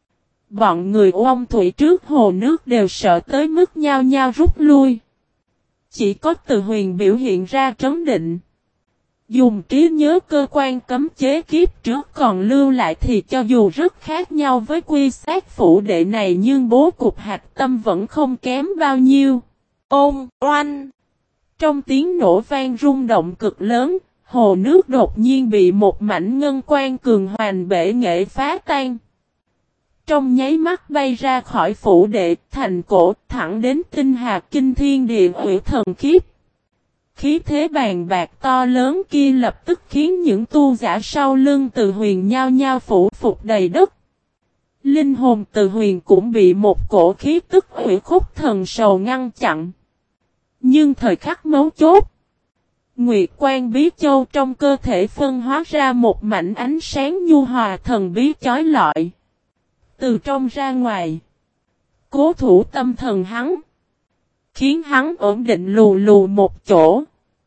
Bọn người oong thủy trước hồ nước đều sợ tới mức nhao nhao rút lui. Chỉ có Từ Huyền biểu hiện ra trấn định. Dùng trí nhớ cơ quan cấm chế kiếp trước còn lưu lại thì cho dù rất khác nhau với quy sát phủ đệ này nhưng bố cục hạch tâm vẫn không kém bao nhiêu. Ôm, oanh! Trong tiếng nổ vang rung động cực lớn, hồ nước đột nhiên bị một mảnh ngân quang cường hoành bể nghệ phá tan. Trong nháy mắt bay ra khỏi phủ đệ thành cổ thẳng đến tinh hà kinh thiên địa ủy thần khiếp. Khí thế bàn bạc to lớn kia lập tức khiến những tu giả sau lưng Từ Huyền nhao nhao phủ phục đầy đất. Linh hồn Từ Huyền cũng bị một cổ khí tức ủy khúc thần sầu ngăn chặn. Nhưng thời khắc mấu chốt, Nguyệt Quang Bí Châu trong cơ thể phân hóa ra một mảnh ánh sáng nhu hòa thần bí chói lọi. Từ trong ra ngoài, cố thủ tâm thần hắn, khiến hắn ổn định lù lù một chỗ.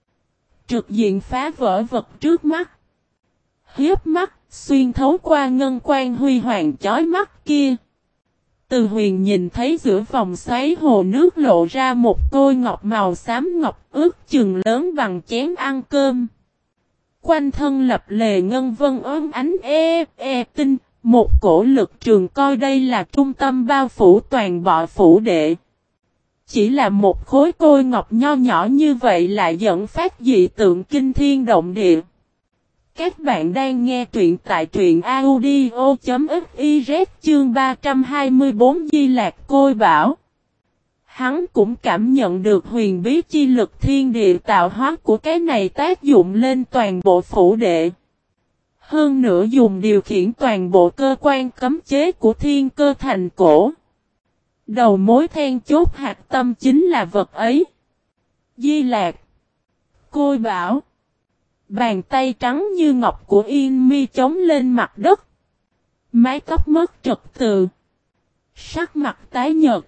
Trực diện phá vỡ vật trước mắt. Hiếp mắt, xuyên thấu qua ngân quang huy hoàng chói mắt kia. Từ Huyền nhìn thấy giữa vòng xoáy hồ nước lộ ra một côi ngọc màu xám ngọc ước chừng lớn bằng chén ăn cơm. Quanh thân lập lề ngân vân ốm ánh e, e tinh, một cổ lực trường coi đây là trung tâm bao phủ toàn bộ phủ đệ. Chỉ là một khối côi ngọc nho nhỏ như vậy lại dẫn phát dị tượng kinh thiên động địa. Các bạn đang nghe truyện tại truyện audio chấm fiz chương ba trăm hai mươi bốn Di Lạc Côi Bảo. Hắn cũng cảm nhận được huyền bí chi lực thiên địa tạo hóa của cái này tác dụng lên toàn bộ phủ đệ. Hơn nữa dùng điều khiển toàn bộ cơ quan cấm chế của thiên cơ thành cổ. Đầu mối then chốt hạt tâm chính là vật ấy. Di Lạc Côi Bảo. Bàn tay trắng như ngọc của Yên Mi chống lên mặt đất. Mái tóc mất trật tự. Sắc mặt tái nhợt.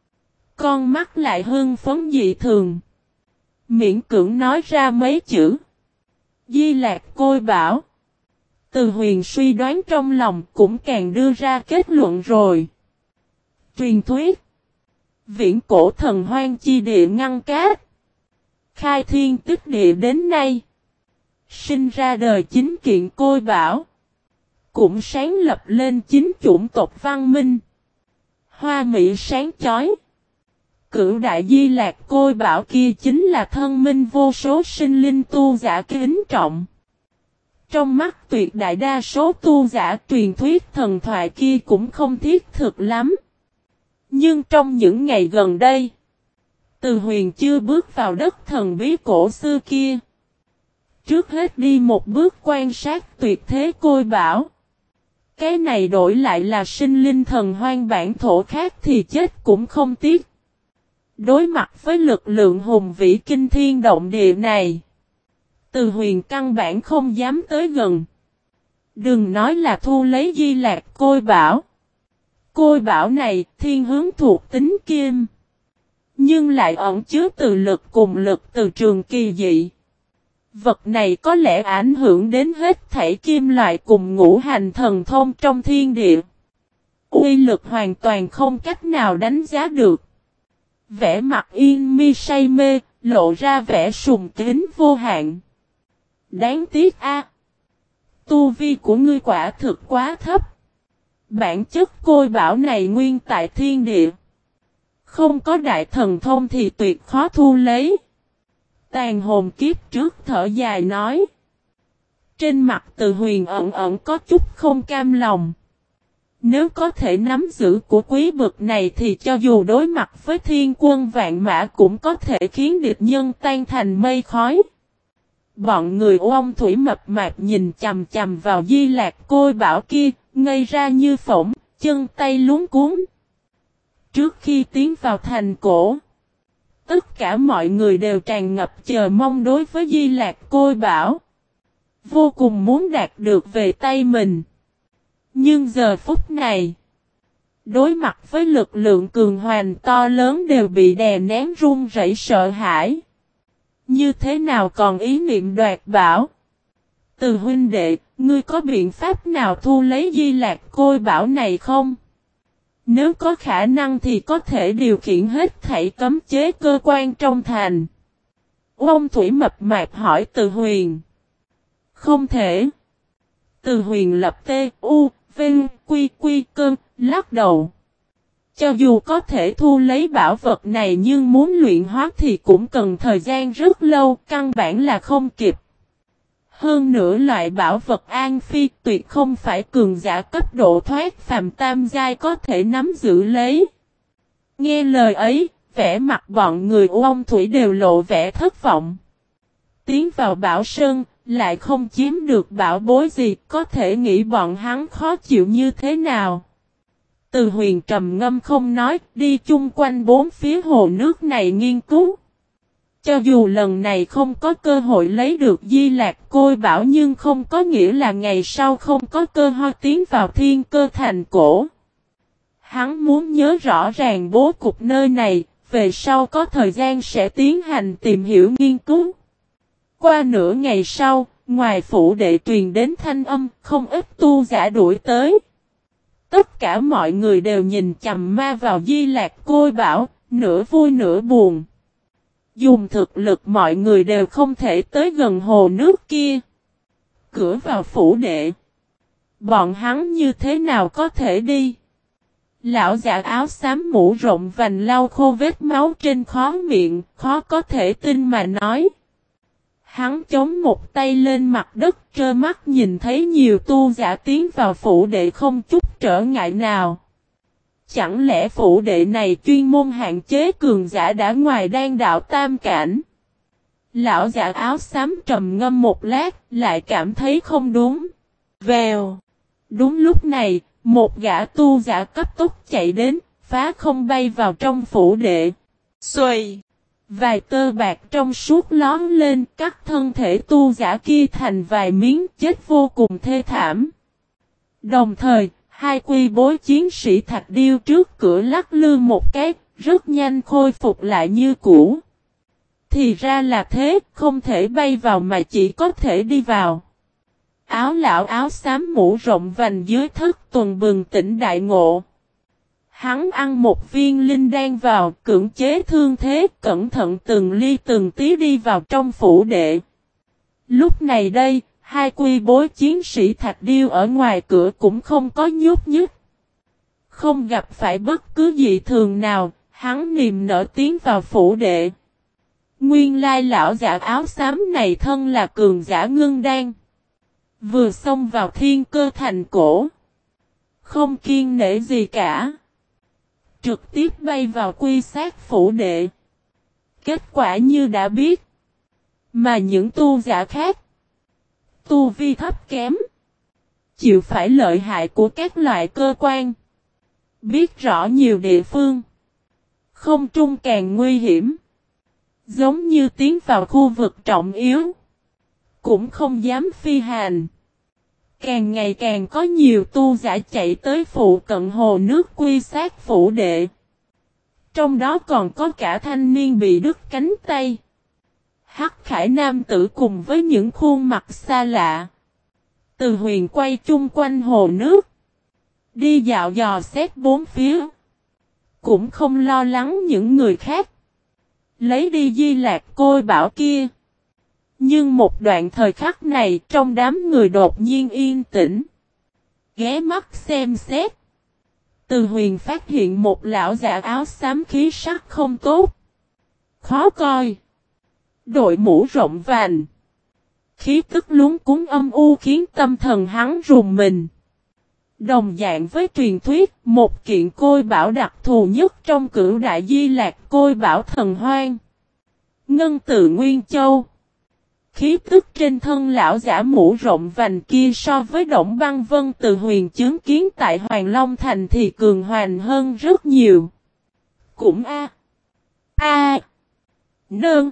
Con mắt lại hưng phấn dị thường. Miễn cưỡng nói ra mấy chữ. Di Lạc Côi Bảo. Từ Huyền suy đoán trong lòng cũng càng đưa ra kết luận rồi. Truyền thuyết. Viễn cổ thần hoang chi địa ngăn cát. Khai thiên tích địa đến nay. Sinh ra đời chính kiện côi bảo. Cũng sáng lập lên chính chủng tộc văn minh. Hoa mỹ sáng chói. cửu đại Di Lạc Côi Bảo kia chính là thân minh vô số sinh linh tu giả kính trọng. Trong mắt tuyệt đại đa số tu giả truyền thuyết thần thoại kia cũng không thiết thực lắm. Nhưng trong những ngày gần đây, Từ Huyền chưa bước vào đất thần bí cổ xưa kia. Trước hết đi một bước quan sát tuyệt thế Côi Bảo. Cái này đổi lại là sinh linh thần hoang bản thổ khác thì chết cũng không tiếc. Đối mặt với lực lượng hùng vĩ kinh thiên động địa này, Từ Huyền căn bản không dám tới gần. Đừng nói là thu lấy Di Lạc Côi Bảo. Côi Bảo này thiên hướng thuộc tính kim, nhưng lại ẩn chứa từ lực cùng lực từ trường kỳ dị. Vật này có lẽ ảnh hưởng đến hết thảy kim loại cùng ngũ hành thần thông trong thiên địa. Uy lực hoàn toàn không cách nào đánh giá được. Vẻ mặt Yên Mi say mê, lộ ra vẻ sùng kính vô hạn. Đáng tiếc a, tu vi của ngươi quả thực quá thấp. Bản chất Côi Bảo này nguyên tại thiên địa. Không có đại thần thông thì tuyệt khó thu lấy. Tàn hồn kiếp trước thở dài nói. Trên mặt Từ Huyền ẩn ẩn có chút không cam lòng. Nếu có thể nắm giữ của quý bực này thì cho dù đối mặt với thiên quân vạn mã cũng có thể khiến địch nhân tan thành mây khói. Bọn người Ông Thủy mập mạp nhìn chầm chầm vào Di Lạc Côi Bảo kia, ngây ra như phỏng, chân tay luống cuống. Trước khi tiến vào thành cổ, tất cả mọi người đều tràn ngập chờ mong đối với Di Lạc Côi Bảo. Vô cùng muốn đạt được về tay mình. Nhưng giờ phút này, đối mặt với lực lượng cường hoành to lớn đều bị đè nén run rẩy sợ hãi. Như thế nào còn ý niệm đoạt bảo? Từ huynh đệ, ngươi có biện pháp nào thu lấy Di Lạc Côi Bảo này không? Nếu có khả năng thì có thể điều khiển hết thảy cấm chế cơ quan trong thành. Ông Thủy mập mạp hỏi Từ Huyền. Không thể. Từ Huyền lập tê, u, vinh, quy, quy, cơn, lắc đầu. Cho dù có thể thu lấy bảo vật này nhưng muốn luyện hóa thì cũng cần thời gian rất lâu, căn bản là không kịp. Hơn nữa loại bảo vật an phi tuyệt không phải cường giả cấp độ thoát phàm tam giai có thể nắm giữ lấy. Nghe lời ấy, vẻ mặt bọn người Ông Thủy đều lộ vẻ thất vọng. Tiến vào Bảo Sơn, lại không chiếm được bảo bối gì, có thể nghĩ bọn hắn khó chịu như thế nào. Từ Huyền trầm ngâm không nói, đi chung quanh bốn phía hồ nước này nghiên cứu. Cho dù lần này không có cơ hội lấy được Di Lạc Côi Bảo nhưng không có nghĩa là ngày sau không có cơ hội tiến vào Thiên Cơ Thành cổ. Hắn muốn nhớ rõ ràng bố cục nơi này, về sau có thời gian sẽ tiến hành tìm hiểu nghiên cứu. Qua nửa ngày sau, ngoài phủ đệ truyền đến thanh âm, không ít tu giả đuổi tới. Tất cả mọi người đều nhìn chằm ma vào Di Lạc Côi Bảo, nửa vui nửa buồn. Dùng thực lực mọi người đều không thể tới gần hồ nước kia. Cửa vào phủ đệ. Bọn hắn như thế nào có thể đi? Lão giả áo xám mũ rộng vành lau khô vết máu trên khóe miệng, khó có thể tin mà nói. Hắn chống một tay lên mặt đất trơ mắt nhìn thấy nhiều tu giả tiến vào phủ đệ không chút trở ngại nào. Chẳng lẽ phủ đệ này chuyên môn hạn chế cường giả đã ngoài đan đạo tam cảnh? Lão giả áo xám trầm ngâm một lát, lại cảm thấy không đúng. Vèo. Đúng lúc này, một gã tu giả cấp tốc chạy đến, phá không bay vào trong phủ đệ. Xuôi. Vài tơ bạc trong suốt lón lên, cắt thân thể tu giả kia thành vài miếng, chết vô cùng thê thảm. Đồng thời, hai quy bối chiến sĩ thạch điêu trước cửa lắc lư một cái, rất nhanh khôi phục lại như cũ. Thì ra là thế, không thể bay vào mà chỉ có thể đi vào. Áo lão áo xám mũ rộng vành dưới thất tuần bừng tỉnh đại ngộ. Hắn ăn một viên linh đan vào, cưỡng chế thương thế, cẩn thận từng ly từng tí đi vào trong phủ đệ. Lúc này đây, hai quy bối chiến sĩ thạch điêu ở ngoài cửa cũng không có nhúc nhích. Không gặp phải bất cứ dị thường nào, Hắn niềm nở tiến vào phủ đệ. Nguyên lai lão giả áo xám này thân là cường giả ngưng đan. Vừa xông vào thiên cơ thành cổ. Không kiêng nể gì cả. Trực tiếp bay vào quy sát phủ đệ. Kết quả như đã biết. Mà những tu giả khác. Tu vi thấp kém. Chịu phải lợi hại của các loại cơ quan. Biết rõ nhiều địa phương. Không trung càng nguy hiểm. Giống như tiến vào khu vực trọng yếu. Cũng không dám phi hành. Càng ngày càng có nhiều tu giả chạy tới phụ cận hồ nước quy sát phủ đệ. Trong đó còn có cả thanh niên bị đứt cánh tay. Hắc khải nam tử cùng với những khuôn mặt xa lạ. Từ Huyền quay chung quanh hồ nước. Đi dạo dò xét bốn phía. Cũng không lo lắng những người khác. Lấy đi di lạc côi bảo kia. Nhưng một đoạn thời khắc này trong đám người đột nhiên yên tĩnh. Ghé mắt xem xét. Từ Huyền phát hiện một lão giả áo xám khí sắc không tốt. Khó coi. Đội mũ rộng vành. Khí tức lúng cúng âm u khiến tâm thần hắn rùng mình. Đồng dạng với truyền thuyết, một kiện côi bảo đặc thù nhất trong cửu đại di lạc côi bảo thần hoang. Ngân Tự Nguyên Châu. Khí tức trên thân lão giả mũ rộng vành kia so với Động Băng Vân Từ Huyền chứng kiến tại Hoàng Long Thành thì cường hoành hơn rất nhiều. Cũng a a nương.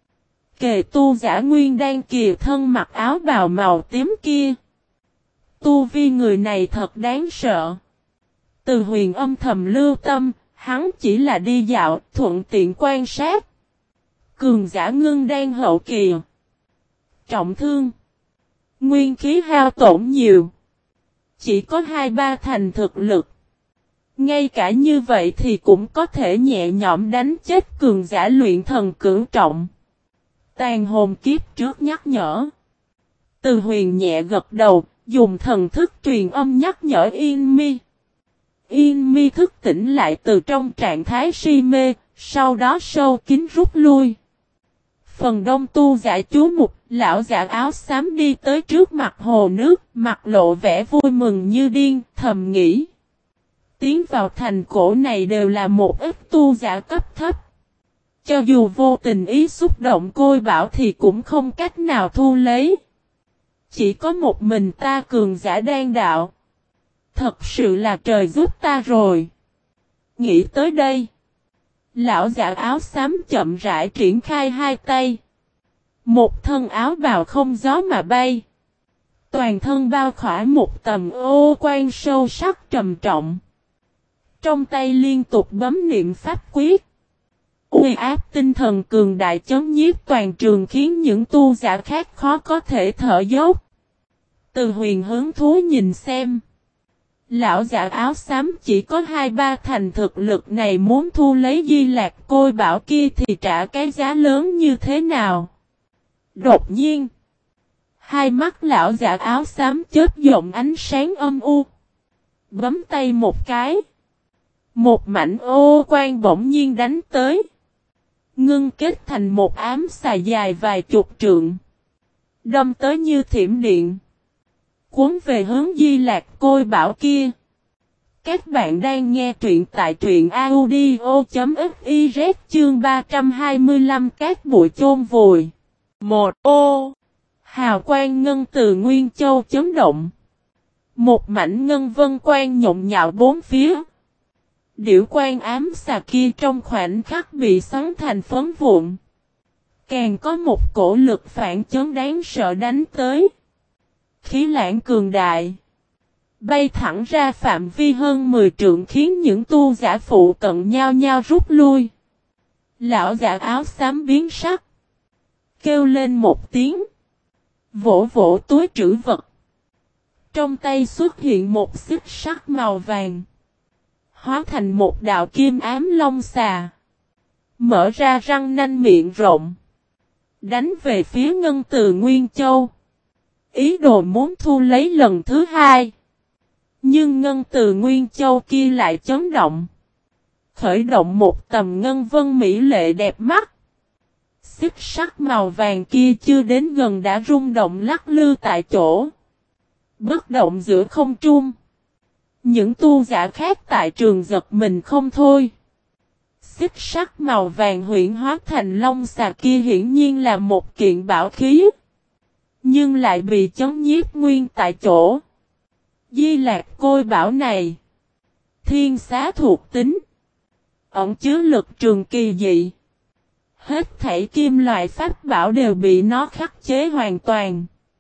Kề tu giả nguyên đang kìa thân mặc áo bào màu tím kia. Tu vi người này thật đáng sợ. Từ Huyền âm thầm lưu tâm, hắn chỉ là đi dạo, thuận tiện quan sát. Cường giả ngưng đang hậu kỳ. Trọng thương. Nguyên khí hao tổn nhiều. Chỉ có hai ba thành thực lực. Ngay cả như vậy thì cũng có thể nhẹ nhõm đánh chết cường giả luyện thần cửu trọng. Tàn hồn kiếp trước nhắc nhở. Từ Huyền nhẹ gật đầu, dùng thần thức truyền âm nhắc nhở Yên Mi. Yên Mi thức tỉnh lại từ trong trạng thái si mê, sau đó sâu kín rút lui. Phần đông tu giả chú mục, lão giả áo xám đi tới trước mặt hồ nước, mặt lộ vẻ vui mừng như điên, thầm nghĩ. Tiến vào thành cổ này đều là một ít tu giả cấp thấp. Cho dù vô tình ý xúc động côi bảo thì cũng không cách nào thu lấy. Chỉ có một mình ta cường giả đan đạo. Thật sự là trời giúp ta rồi. Nghĩ tới đây. Lão giả áo xám chậm rãi triển khai hai tay. Một thân áo bào không gió mà bay. Toàn thân bao khỏa một tầm ô quan sâu sắc trầm trọng. Trong tay liên tục bấm niệm pháp quyết. Uy áp tinh thần cường đại chấn nhiếp toàn trường khiến những tu giả khác khó có thể thở dốc. Từ Huyền hứng thú nhìn xem. Lão giả áo xám chỉ có hai ba thành thực lực này muốn thu lấy di lạc côi bảo kia thì trả cái giá lớn như thế nào? Đột nhiên. Hai mắt lão giả áo xám chớp động ánh sáng âm u. Bấm tay một cái. Một mảnh ô quan bỗng nhiên đánh tới. Ngưng kết thành một ám xà dài vài chục trượng. Đâm tới như thiểm điện. Cuốn về hướng di lạc côi bảo kia. Các bạn đang nghe truyện tại truyện audio.fiz chương ba trăm hai mươi lăm các bụi chôn vùi. Một ô. Hào quang ngân từ Nguyên Châu chấn động. Một mảnh ngân vân quang nhộn nhạo bốn phía. Điểu quang ám xà kia trong khoảnh khắc bị xoắn thành phấn vụn. Càng có một cổ lực phản chấn đáng sợ đánh tới. Khí lãng cường đại. Bay thẳng ra phạm vi hơn mười trượng khiến những tu giả phụ cận nhau nhau rút lui. Lão giả áo xám biến sắc. Kêu lên một tiếng. Vỗ vỗ túi trữ vật. Trong tay xuất hiện một xích sắt màu vàng. Hóa thành một đạo kim ám long xà. Mở ra răng nanh miệng rộng. Đánh về phía ngân từ Nguyên Châu. Ý đồ muốn thu lấy lần thứ hai. Nhưng ngân từ Nguyên Châu kia lại chấn động. khởi động một tầm ngân vân mỹ lệ đẹp mắt. Xích sắt màu vàng kia chưa đến gần đã rung động lắc lư tại chỗ. Bất động giữa không trung. Những tu giả khác tại trường giật mình không thôi. Xích sắt màu vàng huyễn hóa thành long xà kia hiển nhiên là một kiện bảo khí. Nhưng lại bị chấn nhiếp nguyên tại chỗ. Di Lạc Côi Bảo này. Thiên xá thuộc tính. Ẩn chứa lực trường kỳ dị. Hết thảy kim loại pháp bảo đều bị nó khắc chế hoàn toàn.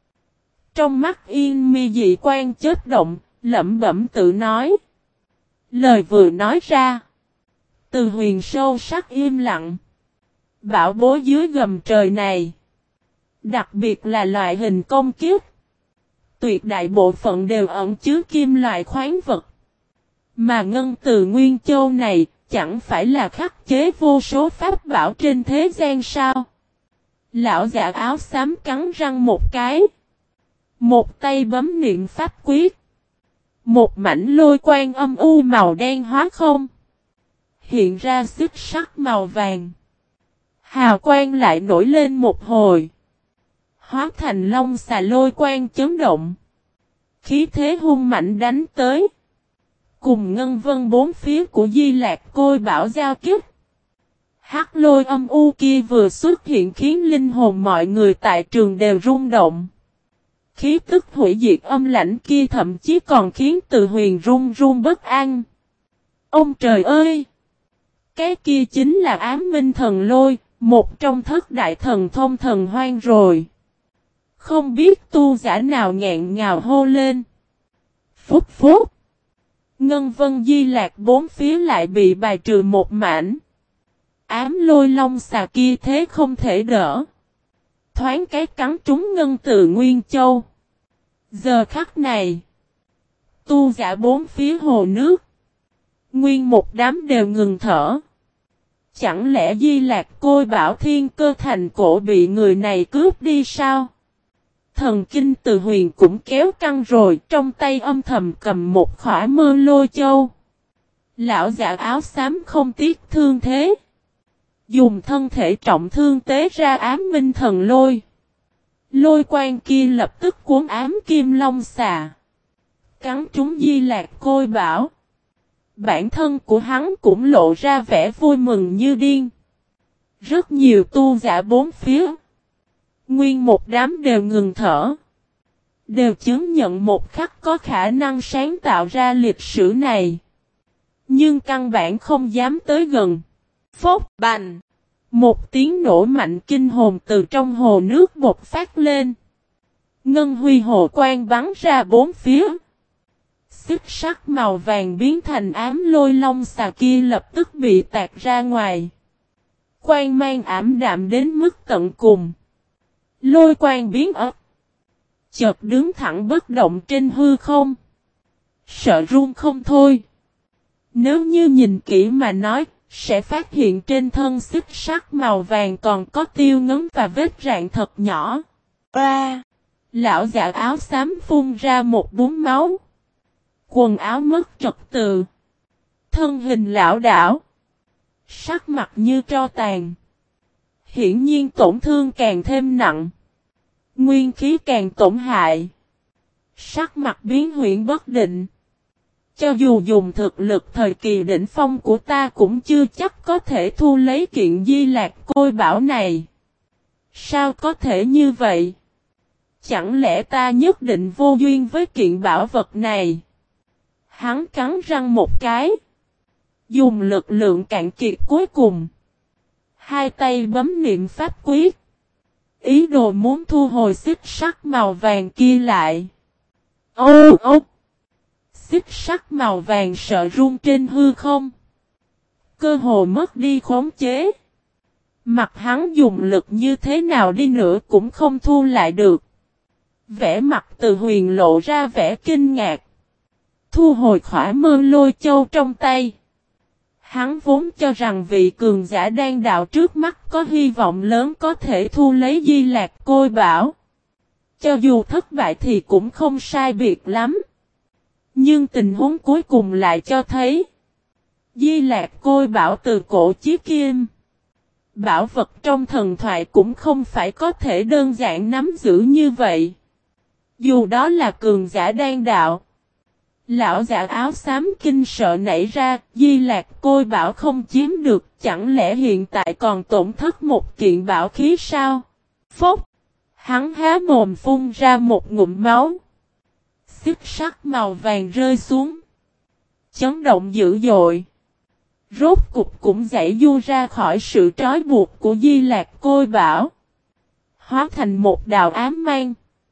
Trong mắt Yên Mi dị quan chớp động, lẩm bẩm tự nói. Lời vừa nói ra. Từ Huyền sâu sắc im lặng. Bảo bối dưới gầm trời này. Đặc biệt là loại hình công kiếp. Tuyệt đại bộ phận đều ẩn chứa kim loại khoáng vật. Mà ngân từ Nguyên Châu này chẳng phải là khắc chế vô số pháp bảo trên thế gian sao? Lão giả áo xám cắn răng một cái. Một tay bấm niệm pháp quyết. Một mảnh lôi quang âm u màu đen hóa không. Hiện ra xích sắc màu vàng. Hào quang lại nổi lên một hồi. Hóa thành long xà lôi quang chấn động. Khí thế hung mạnh đánh tới. Cùng ngân vân bốn phía của Di Lạc Côi Bảo giao kích. Hắc lôi âm u kia vừa xuất hiện khiến linh hồn mọi người tại trường đều rung động. Khí tức hủy diệt âm lãnh kia thậm chí còn khiến Từ Huyền run run bất an. Ông trời ơi! Cái kia chính là Ám Minh Thần Lôi, một trong thất đại thần thông thần hoang rồi. Không biết tu giả nào nghẹn ngào hô lên. Phúc phúc! Ngân vân Di Lạc bốn phía lại bị bài trừ một mảnh. Ám lôi long xà kia thế không thể đỡ. Thoáng cái cắn trúng ngân từ Nguyên Châu. Giờ khắc này. Tu giả bốn phía hồ nước. Nguyên một đám đều ngừng thở. Chẳng lẽ Di Lạc Côi Bảo thiên cơ thành cổ bị người này cướp đi sao? Thần kinh Từ Huyền cũng kéo căng rồi, trong tay âm thầm cầm một khỏa mơ lôi châu. Lão giả áo xám không tiếc thương thế. Dùng thân thể trọng thương tế ra ám minh thần lôi. Lôi quang kia lập tức cuốn ám kim long xà. Cắn trúng Di Lạc Côi Bảo. Bản thân của hắn cũng lộ ra vẻ vui mừng như điên. Rất nhiều tu giả bốn phía. Nguyên một đám đều ngừng thở. Đều chứng nhận một khắc có khả năng sáng tạo ra lịch sử này. Nhưng căn bản không dám tới gần. Phốc bành. Một tiếng nổ mạnh kinh hồn từ trong hồ nước bột phát lên. Ngân huy hồ quang bắn ra bốn phía. Xích sắc màu vàng biến thành ám lôi long xà kia lập tức bị tạc ra ngoài. Quang mang ảm đạm đến mức tận cùng. Lôi quang biến ấp. Chợt đứng thẳng bất động trên hư không. Sợ run không thôi. Nếu như nhìn kỹ mà nói, sẽ phát hiện trên thân xích sắc màu vàng còn có tiêu ngấn và vết rạn thật nhỏ. Ba. Lão giả áo xám phun ra một búng máu. Quần áo mất trật tự. Thân hình lão đảo. Sắc mặt như tro tàn. Hiển nhiên tổn thương càng thêm nặng. Nguyên khí càng tổn hại. Sắc mặt biến huyễn bất định. Cho dù dùng thực lực thời kỳ đỉnh phong của ta cũng chưa chắc có thể thu lấy kiện Di Lạc Côi Bảo này. Sao có thể như vậy? Chẳng lẽ ta nhất định vô duyên với kiện bảo vật này? Hắn cắn răng một cái. Dùng lực lượng cạn kiệt cuối cùng. Hai tay bấm niệm pháp quyết. Ý đồ muốn thu hồi xích sắc màu vàng kia lại. Ô ô! Xích sắc màu vàng sợ run trên hư không. Cơ hồ mất đi khống chế. Mặt hắn dùng lực như thế nào đi nữa cũng không thu lại được. Vẻ mặt Từ Huyền lộ ra vẻ kinh ngạc. Thu hồi khỏa mơ lôi châu trong tay. Hắn vốn cho rằng vị cường giả đang đạo trước mắt có hy vọng lớn có thể thu lấy Di Lạc Côi Bảo. Cho dù thất bại thì cũng không sai biệt lắm. Nhưng tình huống cuối cùng lại cho thấy. Di Lạc Côi Bảo từ cổ chí kim. Bảo vật trong thần thoại cũng không phải có thể đơn giản nắm giữ như vậy. Dù đó là cường giả đan đạo. Lão giả áo xám kinh sợ nảy ra, Di Lạc Côi Bảo không chiếm được, chẳng lẽ hiện tại còn tổn thất một kiện bảo khí sao? Phốc! Hắn há mồm phun ra một ngụm máu. Xích sắt màu vàng rơi xuống. Chấn động dữ dội. Rốt cục cũng giải du ra khỏi sự trói buộc của Di Lạc Côi Bảo. Hóa thành một đạo ám mang.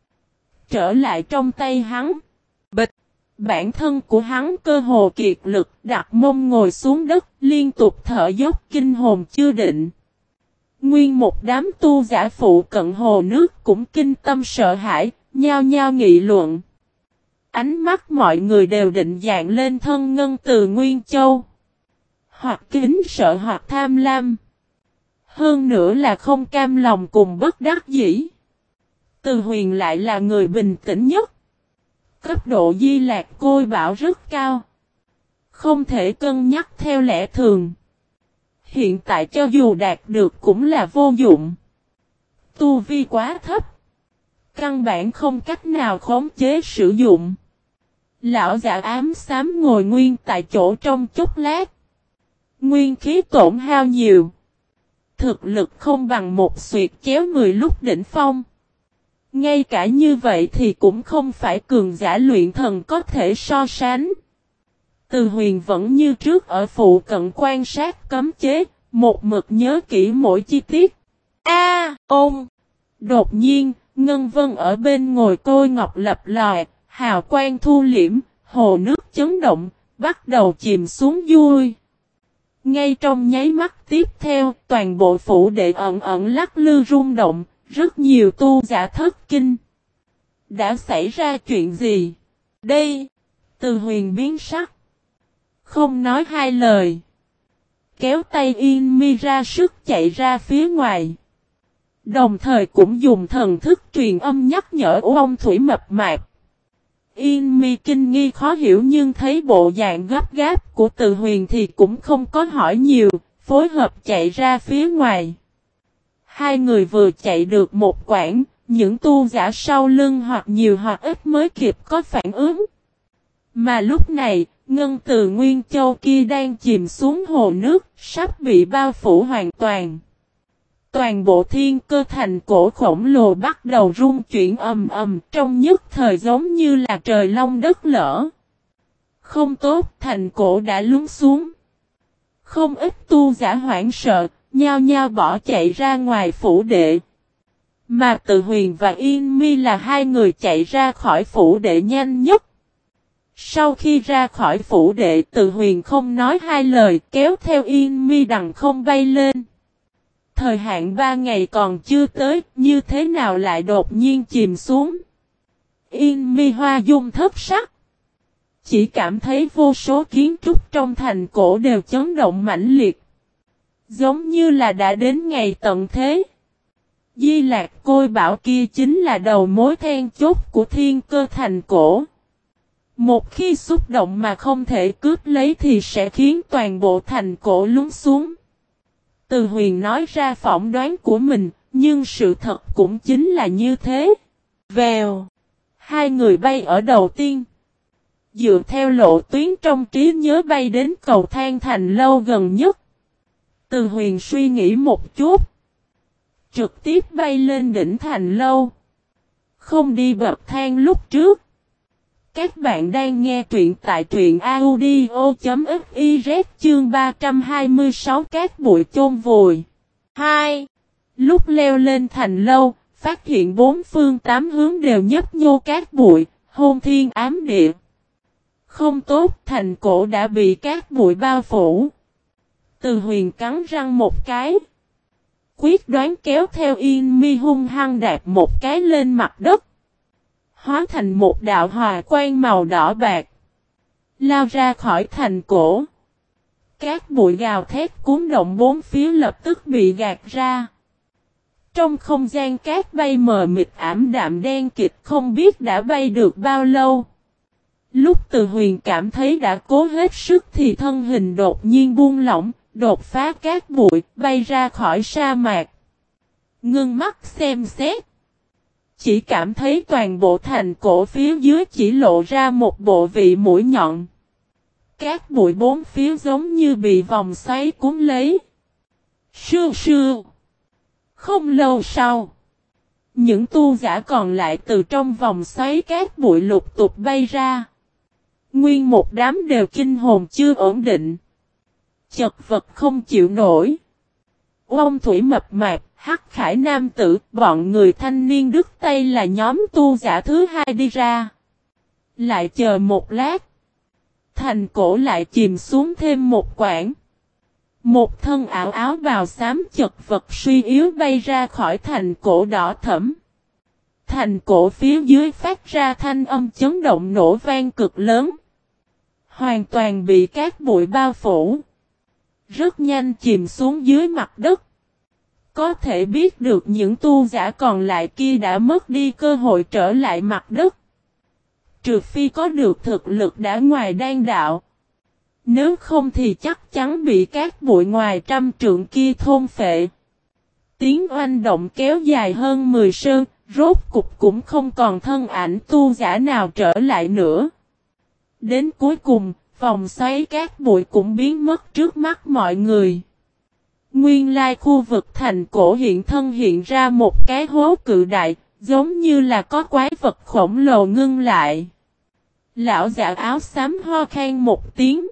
Trở lại trong tay hắn. Bịch! Bản thân của hắn cơ hồ kiệt lực, đặt mông ngồi xuống đất, liên tục thở dốc kinh hồn chưa định. Nguyên một đám tu giả phụ cận hồ nước cũng kinh tâm sợ hãi, nhao nhao nghị luận. Ánh mắt mọi người đều định dạng lên thân Ngân Từ Nguyên Châu. Hoặc kính sợ hoặc tham lam. Hơn nữa là không cam lòng cùng bất đắc dĩ. Từ Huyền lại là người bình tĩnh nhất. Cấp độ Di Lạc Côi Bảo rất cao. Không thể cân nhắc theo lẽ thường. Hiện tại cho dù đạt được cũng là vô dụng. Tu vi quá thấp. Căn bản không cách nào khống chế sử dụng. Lão giả ám xám ngồi nguyên tại chỗ trong chốc lát. Nguyên khí tổn hao nhiều. Thực lực không bằng một xuyệt chéo mười lúc đỉnh phong. Ngay cả như vậy thì cũng không phải cường giả luyện thần có thể so sánh. Từ Huyền vẫn như trước ở phụ cận quan sát cấm chế, một mực nhớ kỹ mỗi chi tiết. A, ôm! Đột nhiên, Ngân Vân ở bên ngồi côi ngọc lập lòi, hào quang thu liễm, hồ nước chấn động, bắt đầu chìm xuống vui. Ngay trong nháy mắt tiếp theo, toàn bộ phủ đệ ẩn ẩn lắc lư rung động, rất nhiều tu giả thất kinh. Đã xảy ra chuyện gì? Đây! Từ Huyền biến sắc. Không nói hai lời. Kéo tay Yên Mi ra sức chạy ra phía ngoài. Đồng thời cũng dùng thần thức truyền âm nhắc nhở ông Thủy Mập Mạp. Yên Mi kinh nghi khó hiểu nhưng thấy bộ dạng gấp gáp của Từ Huyền thì cũng không có hỏi nhiều, phối hợp chạy ra phía ngoài. Hai người vừa chạy được một quãng, những tu giả sau lưng hoặc nhiều hoặc ít mới kịp có phản ứng. Mà lúc này, Ngân Từ Nguyên Châu kia đang chìm xuống hồ nước, sắp bị bao phủ hoàn toàn. Toàn bộ thiên cơ thành cổ khổng lồ bắt đầu rung chuyển ầm ầm, trong nhất thời giống như là trời long đất lở. Không tốt, thành cổ đã lún xuống. Không ít tu giả hoảng sợ, nhao nhao bỏ chạy ra ngoài phủ đệ. Mà Từ Huyền và Yên Mi là hai người chạy ra khỏi phủ đệ nhanh nhất. Sau khi ra khỏi phủ đệ, Từ Huyền không nói hai lời, kéo theo Yên Mi đằng không bay lên. Thời hạn ba ngày còn chưa tới, như thế nào lại đột nhiên chìm xuống. Yên Mi hoa dung thất sắc. Chỉ cảm thấy vô số kiến trúc trong thành cổ đều chấn động mãnh liệt. Giống như là đã đến ngày tận thế. Di Lạc Côi Bảo kia chính là đầu mối then chốt của thiên cơ thành cổ. Một khi xúc động mà không thể cướp lấy thì sẽ khiến toàn bộ thành cổ lún xuống. Từ Huyền nói ra phỏng đoán của mình, nhưng sự thật cũng chính là như thế. Vèo. Hai người bay ở đầu tiên. Dựa theo lộ tuyến trong trí nhớ bay đến cầu thang thành lâu gần nhất. Từ Huyền suy nghĩ một chút. Trực tiếp bay lên đỉnh thành lâu. Không đi bậc thang lúc trước. Các bạn đang nghe truyện tại truyện audio.fiz chương ba trăm hai mươi sáu Cát bụi chôn vùi. hai. Lúc leo lên thành lâu, phát hiện bốn phương tám hướng đều nhấp nhô cát bụi, hôn thiên ám địa. Không tốt, thành cổ đã bị cát bụi bao phủ. Từ Huyền cắn răng một cái. Quyết đoán kéo theo Yên Mi hung hăng đạp một cái lên mặt đất. Hóa thành một đạo hòa quang màu đỏ bạc. Lao ra khỏi thành cổ. Các bụi gào thét cuốn động bốn phía lập tức bị gạt ra. Trong không gian cát bay mờ mịt ảm đạm đen kịt không biết đã bay được bao lâu. Lúc Từ Huyền cảm thấy đã cố hết sức thì thân hình đột nhiên buông lỏng, đột phá cát bụi, bay ra khỏi sa mạc. Ngưng mắt xem xét. Chỉ cảm thấy toàn bộ thành cổ phía dưới chỉ lộ ra một bộ vị mũi nhọn. Cát bụi bốn phía giống như bị vòng xoáy cuốn lấy. Sưu sưu. Không lâu sau, những tu giả còn lại từ trong vòng xoáy cát bụi lục tục bay ra. Nguyên một đám đều kinh hồn chưa ổn định. Chật vật không chịu nổi. Ông thủy mập mạp, hắc khải nam tử, bọn người thanh niên đứt tay là nhóm tu giả thứ hai đi ra. Lại chờ một lát. Thành cổ lại chìm xuống thêm một quãng. Một thân ảo áo bào xám chật vật suy yếu bay ra khỏi thành cổ đỏ thẫm. Thành cổ phía dưới phát ra thanh âm chấn động nổ vang cực lớn. Hoàn toàn bị cát bụi bao phủ. Rất nhanh chìm xuống dưới mặt đất. Có thể biết được những tu giả còn lại kia đã mất đi cơ hội trở lại mặt đất. Trừ phi có được thực lực đã ngoài đan đạo. Nếu không thì chắc chắn bị cát bụi ngoài trăm trượng kia thôn phệ. Tiếng oanh động kéo dài hơn mười sơn, rốt cục cũng không còn thân ảnh tu giả nào trở lại nữa. Đến cuối cùng, vòng xoáy cát bụi cũng biến mất trước mắt mọi người. Nguyên lai khu vực thành cổ hiện thân hiện ra một cái hố cự đại, giống như là có quái vật khổng lồ ngưng lại. Lão giả áo xám ho khan một tiếng.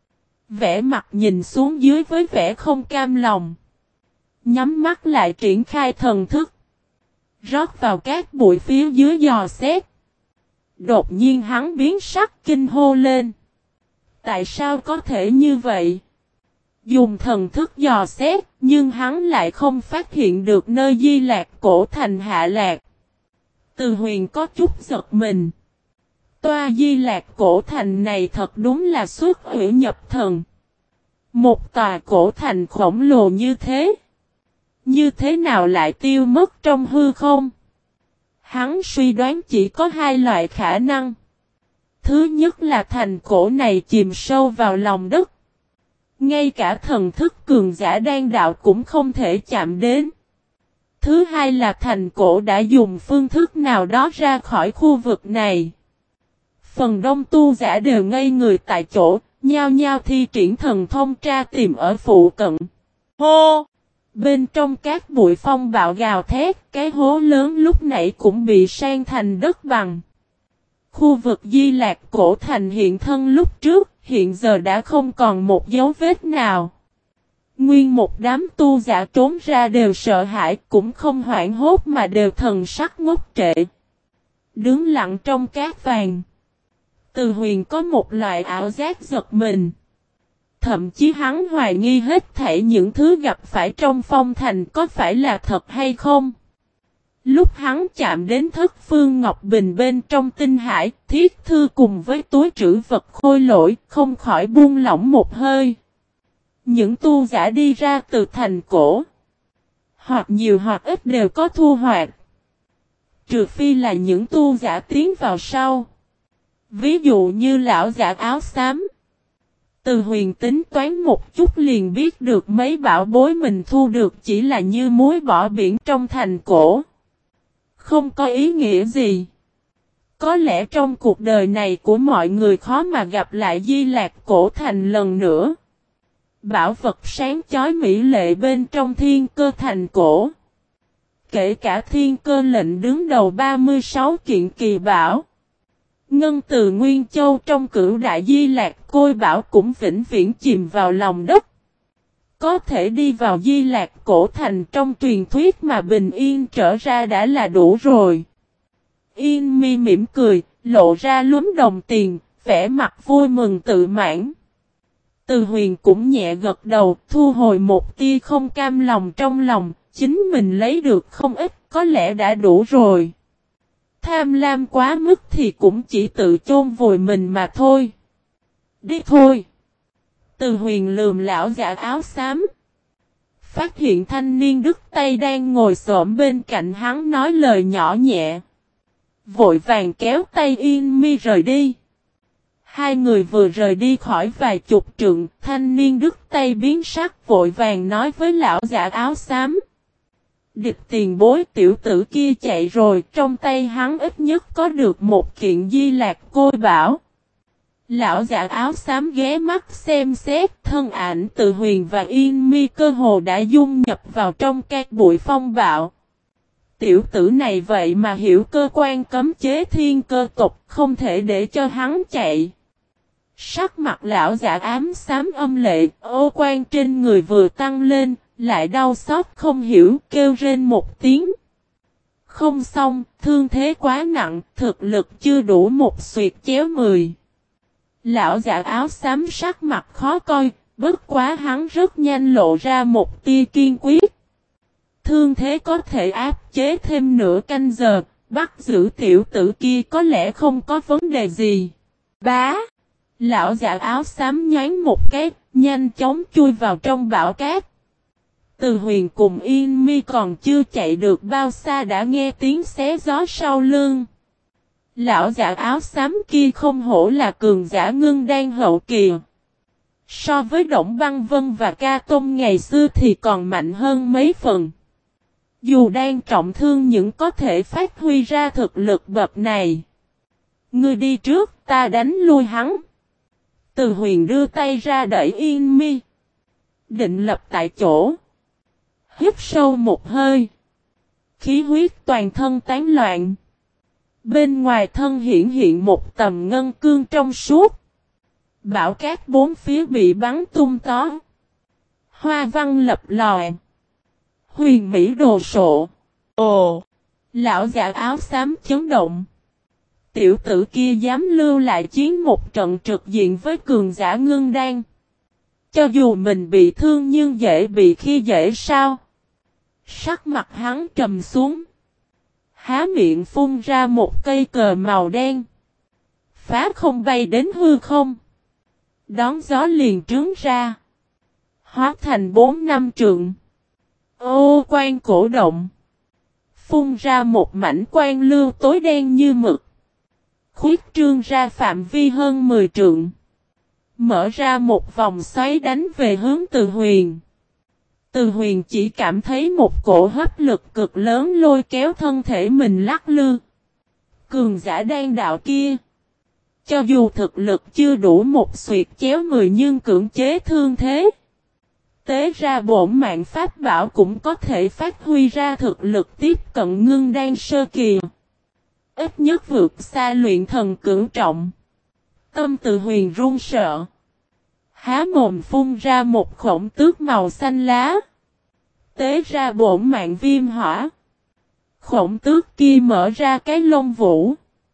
Vẻ mặt nhìn xuống dưới với vẻ không cam lòng. Nhắm mắt lại triển khai thần thức. Rót vào các bụi phía dưới dò xét. Đột nhiên hắn biến sắc kinh hô lên. Tại sao có thể như vậy? Dùng thần thức dò xét, nhưng hắn lại không phát hiện được nơi Di Lạc cổ thành hạ lạc. Từ Huyền có chút giật mình. Toa Di Lạc cổ thành này thật đúng là xuất hủy nhập thần. Một tòa cổ thành khổng lồ như thế. Như thế nào lại tiêu mất trong hư không? Hắn suy đoán chỉ có hai loại khả năng. Thứ nhất là thành cổ này chìm sâu vào lòng đất. Ngay cả thần thức cường giả đan đạo cũng không thể chạm đến. Thứ hai là thành cổ đã dùng phương thức nào đó ra khỏi khu vực này. Phần đông tu giả đều ngây người tại chỗ, nhao nhao thi triển thần thông tra tìm ở phụ cận. Hô! Bên trong các bụi phong bạo gào thét, cái hố lớn lúc nãy cũng bị san thành đất bằng. Khu vực Di Lạc cổ thành hiện thân lúc trước, hiện giờ đã không còn một dấu vết nào. Nguyên một đám tu giả trốn ra đều sợ hãi, cũng không hoảng hốt mà đều thần sắc ngốc trệ. Đứng lặng trong cát vàng. Từ Huyền có một loại ảo giác giật mình. Thậm chí hắn hoài nghi hết thảy những thứ gặp phải trong phong thành có phải là thật hay không. Lúc hắn chạm đến thất phương Ngọc Bình bên trong tinh hải, thiết thư cùng với túi trữ vật khôi lỗi, không khỏi buông lỏng một hơi. Những tu giả đi ra từ thành cổ, hoặc nhiều hoặc ít đều có thu hoạch. Trừ phi là những tu giả tiến vào sau. Ví dụ như lão giả áo xám. Từ Huyền tính toán một chút liền biết được mấy bảo bối mình thu được chỉ là như muối bỏ biển trong thành cổ. Không có ý nghĩa gì. Có lẽ trong cuộc đời này của mọi người khó mà gặp lại Di Lạc cổ thành lần nữa. Bảo vật sáng chói mỹ lệ bên trong thiên cơ thành cổ. Kể cả thiên cơ lệnh đứng đầu ba mươi sáu kiện kỳ bảo. Ngân từ Nguyên Châu trong cửu đại Di Lạc Côi Bảo cũng vĩnh viễn chìm vào lòng đất. Có thể đi vào Di Lạc cổ thành trong truyền thuyết mà bình yên trở ra đã là đủ rồi. Yên mi mỉm cười, lộ ra lúm đồng tiền, vẻ mặt vui mừng tự mãn. Từ Huyền cũng nhẹ gật đầu, thu hồi một tia không cam lòng trong lòng, chính mình lấy được không ít, có lẽ đã đủ rồi. Tham lam quá mức thì cũng chỉ tự chôn vùi mình mà thôi. Đi thôi. Từ Huyền lườm lão giả áo xám. Phát hiện thanh niên đứt tay đang ngồi xổm bên cạnh hắn nói lời nhỏ nhẹ. Vội vàng kéo tay Yên Mi rời đi. Hai người vừa rời đi khỏi vài chục trượng, thanh niên đứt tay biến sắc vội vàng nói với lão giả áo xám. Địch tiền bối, tiểu tử kia chạy rồi, trong tay hắn ít nhất có được một kiện di lạc côi bảo. Lão giả áo xám ghé mắt xem xét, thân ảnh Từ Huyền và Yên Mi cơ hồ đã dung nhập vào trong các bụi phong bạo. Tiểu tử này vậy mà hiểu cơ quan cấm chế thiên cơ tộc, không thể để cho hắn chạy. Sắc mặt lão giả ám xám âm lệ, ô quan trên người vừa tăng lên, lại đau xót không hiểu, kêu rên một tiếng. Không xong, thương thế quá nặng, thực lực chưa đủ một xuyệt chéo mười. Lão giả áo xám sắc mặt khó coi, bất quá hắn rất nhanh lộ ra một tia kiên quyết. Thương thế có thể áp chế thêm nửa canh giờ, bắt giữ tiểu tử kia có lẽ không có vấn đề gì. Bá! Lão giả áo xám nhoáng một cái, nhanh chóng chui vào trong bão cát. Từ Huyền cùng Yên Mi còn chưa chạy được bao xa đã nghe tiếng xé gió sau lưng. Lão giả áo xám kia không hổ là cường giả ngưng đan hậu kỳ. So với Động Băng Vân và Ca Tôn ngày xưa thì còn mạnh hơn mấy phần. Dù đang trọng thương nhưng có thể phát huy ra thực lực bậc này. Ngươi đi trước, ta đánh lui hắn. Từ Huyền đưa tay ra đẩy Yên Mi. Định lập tại chỗ. Hít sâu một hơi. Khí huyết toàn thân tán loạn. Bên ngoài thân hiện hiện một tầm ngân cương trong suốt. Bão cát bốn phía bị bắn tung tó. Hoa văn lập lòi. Huyền mỹ đồ sộ. Ồ! Lão giả áo xám chấn động. Tiểu tử kia dám lưu lại chiến một trận trực diện với cường giả ngưng đan. Cho dù mình bị thương nhưng dễ bị khi dễ sao? Sắc mặt hắn trầm xuống. Há miệng phun ra một cây cờ màu đen. Phá không bay đến hư không. Đón gió liền trướng ra. Hóa thành bốn năm trượng. Ô quan cổ động. Phun ra một mảnh quan lưu tối đen như mực. Khuyết trương ra phạm vi hơn mười trượng. Mở ra một vòng xoáy đánh về hướng Từ Huyền. Từ Huyền chỉ cảm thấy một cổ hấp lực cực lớn lôi kéo thân thể mình lắc lư. Cường giả đan đạo kia. Cho dù thực lực chưa đủ một xuyệt chéo mười nhưng cưỡng chế thương thế. Tế ra bổn mạng pháp bảo cũng có thể phát huy ra thực lực tiếp cận ngưng đan sơ kỳ. Ít nhất vượt xa luyện thần cưỡng trọng. Tâm Từ Huyền run sợ. Há mồm phun ra một khổng tước màu xanh lá. Tế ra bổn mạng viêm hỏa. Khổng tước kia mở ra cái lông vũ.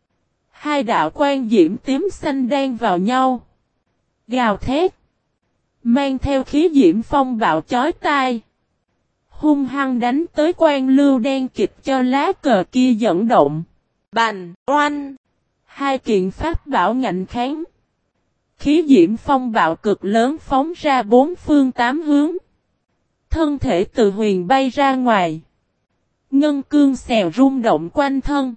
Hai đạo quan diễm tím xanh đan vào nhau. Gào thét. Mang theo khí diễm phong bạo chói tai. Hung hăng đánh tới quan lưu đen kịch cho lá cờ kia dẫn động. Bành, oanh. Hai kiện pháp bảo ngạnh kháng. Khí diễm phong bạo cực lớn phóng ra bốn phương tám hướng. Thân thể Từ Huyền bay ra ngoài. Ngân cương xèo rung động quanh thân.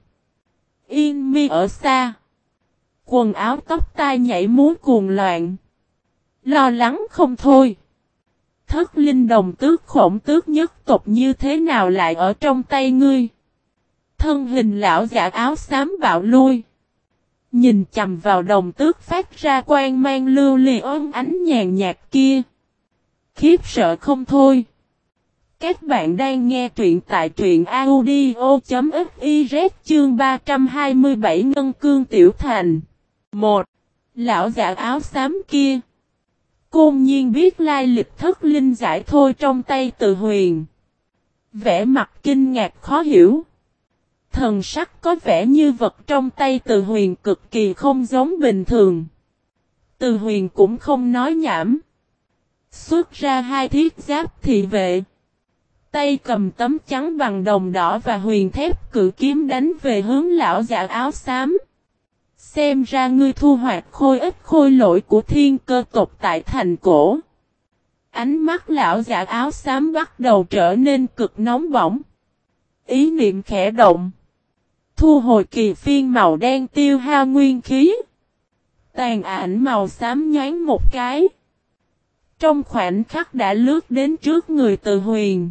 Yên Mi ở xa. Quần áo tóc tai nhảy múa cuồng loạn. Lo lắng không thôi. Thất linh đồng tước khổng tước nhất tộc như thế nào lại ở trong tay ngươi? Thân hình lão giả áo xám bạo lui. Nhìn chầm vào đồng tước phát ra quang mang lưu ly ôm ánh nhàn nhạt kia. Khiếp sợ không thôi. Các bạn đang nghe truyện tại truyện audio.fiz chương ba trăm hai mươi bảy Ngân Cương Tiểu Thành. một. Lão giả áo xám kia. Côn nhiên biết lai lịch thất linh giải thôi trong tay Từ Huyền. Vẻ mặt kinh ngạc khó hiểu. Thần sắc có vẻ như vật trong tay Từ Huyền cực kỳ không giống bình thường. Từ Huyền cũng không nói nhảm. Xuất ra hai thiết giáp thị vệ. Tay cầm tấm trắng bằng đồng đỏ và huyền thép cự kiếm đánh về hướng lão giả áo xám. Xem ra ngươi thu hoạch khôi ích khôi lỗi của thiên cơ tộc tại thành cổ. Ánh mắt lão giả áo xám bắt đầu trở nên cực nóng bỏng. Ý niệm khẽ động. Thu hồi kỳ phiên màu đen tiêu hao nguyên khí. Tàn ảnh màu xám nhoáng một cái. Trong khoảnh khắc đã lướt đến trước người Từ Huyền.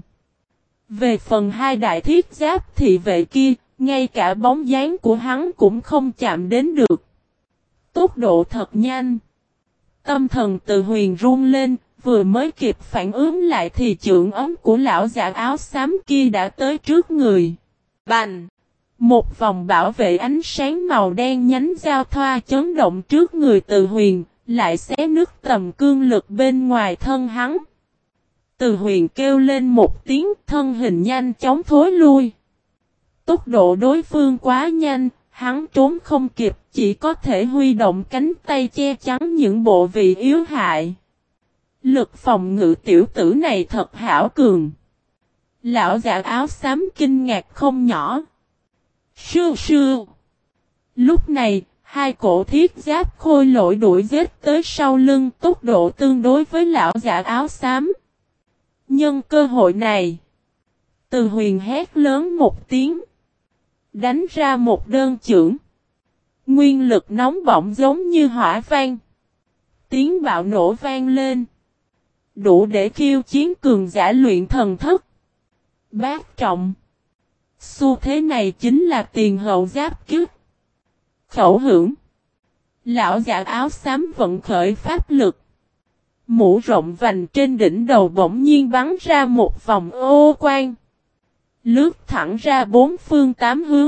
Về phần hai đại thiết giáp thị vệ kia, ngay cả bóng dáng của hắn cũng không chạm đến được. Tốc độ thật nhanh. Tâm thần Từ Huyền run lên, vừa mới kịp phản ứng lại thì chưởng ấm của lão giả áo xám kia đã tới trước người. Bành! Một vòng bảo vệ ánh sáng màu đen nhánh giao thoa chấn động trước người Từ Huyền, lại xé nứt tầm cương lực bên ngoài thân hắn. Từ Huyền kêu lên một tiếng, thân hình nhanh chóng thối lui. Tốc độ đối phương quá nhanh, hắn trốn không kịp, chỉ có thể huy động cánh tay che chắn những bộ vị yếu hại. Lực phòng ngự tiểu tử này thật hảo cường. Lão giả áo xám kinh ngạc không nhỏ. Sưu sưu. Lúc này, hai cổ thiết giáp khôi lỗi đuổi giết tới sau lưng, tốc độ tương đối với lão giả áo xám. Nhân cơ hội này, Từ Huyền hét lớn một tiếng, đánh ra một đơn chưởng. Nguyên lực nóng bỏng giống như hỏa vang. Tiếng bạo nổ vang lên, đủ để khiêu chiến cường giả luyện thần thức. Bát trọng. Xu thế này chính là tiền hậu giáp kiếp. Khẩu hưởng. Lão giả áo xám vận khởi pháp lực. Mũ rộng vành trên đỉnh đầu bỗng nhiên bắn ra một vòng ô quang. Lướt thẳng ra bốn phương tám hướng.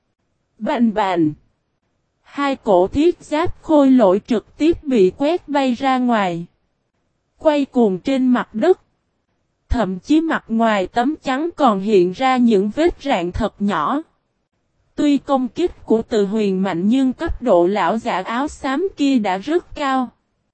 Bành bành. Hai cổ thiết giáp khôi lỗi trực tiếp bị quét bay ra ngoài. Quay cuồng trên mặt đất. Thậm chí mặt ngoài tấm chắn còn hiện ra những vết rạn thật nhỏ. Tuy công kích của Từ Huyền mạnh nhưng cấp độ lão giả áo xám kia đã rất cao.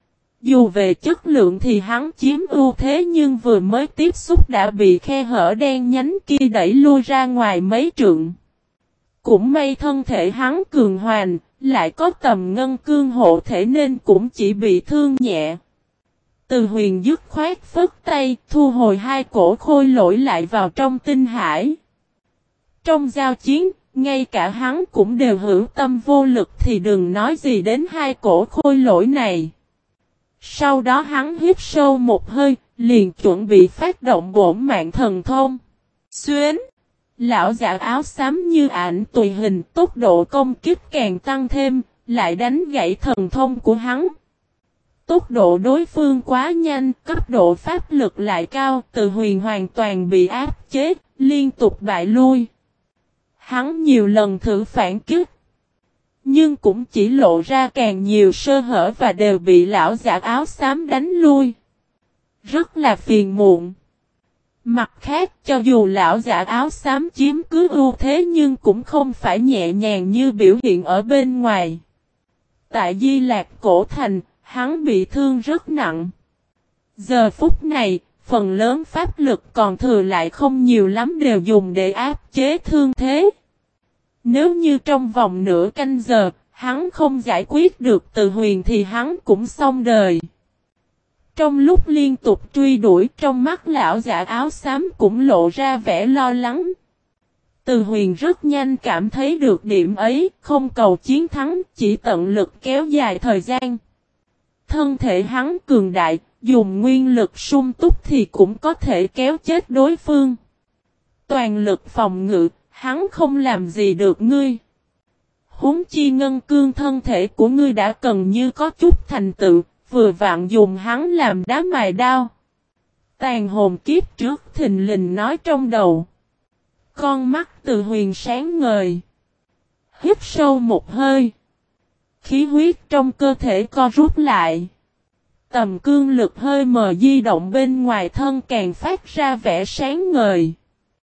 Dù về chất lượng thì hắn chiếm ưu thế nhưng vừa mới tiếp xúc đã bị khe hở đen nhánh kia đẩy lui ra ngoài mấy trượng. Cũng may thân thể hắn cường hoành, lại có tầm ngân cương hộ thể nên cũng chỉ bị thương nhẹ. Từ Huyền dứt khoát phất tay, thu hồi hai cổ khôi lỗi lại vào trong tinh hải. Trong giao chiến, ngay cả hắn cũng đều hữu tâm vô lực thì đừng nói gì đến hai cổ khôi lỗi này. Sau đó hắn hít sâu một hơi, liền chuẩn bị phát động bổn mạng thần thông. Xuyến! Lão giả áo xám như ảnh tùy hình, tốc độ công kích càng tăng thêm, lại đánh gãy thần thông của hắn. Tốc độ đối phương quá nhanh, cấp độ pháp lực lại cao, Từ Huyền hoàn toàn bị áp chế, liên tục bại lui. Hắn nhiều lần thử phản kích, nhưng cũng chỉ lộ ra càng nhiều sơ hở và đều bị lão giả áo xám đánh lui. Rất là phiền muộn. Mặt khác, cho dù lão giả áo xám chiếm cứ ưu thế nhưng cũng không phải nhẹ nhàng như biểu hiện ở bên ngoài. Tại Di Lạc Cổ Thành, hắn bị thương rất nặng. Giờ phút này, phần lớn pháp lực còn thừa lại không nhiều lắm đều dùng để áp chế thương thế. Nếu như trong vòng nửa canh giờ, hắn không giải quyết được Từ Huyền thì hắn cũng xong đời. Trong lúc liên tục truy đuổi, trong mắt lão giả áo xám cũng lộ ra vẻ lo lắng. Từ Huyền rất nhanh cảm thấy được điểm ấy, không cầu chiến thắng, chỉ tận lực kéo dài thời gian. Thân thể hắn cường đại, dùng nguyên lực sung túc thì cũng có thể kéo chết đối phương. Toàn lực phòng ngự, hắn không làm gì được ngươi. Huống chi ngân cương thân thể của ngươi đã cần như có chút thành tựu, vừa vặn dùng hắn làm đá mài đao. Tàn hồn kiếp trước thình lình nói trong đầu. Con mắt Từ Huyền sáng ngời. Hít sâu một hơi. Khí huyết trong cơ thể co rút lại. Tầm cương lực hơi mờ di động bên ngoài thân càng phát ra vẻ sáng ngời.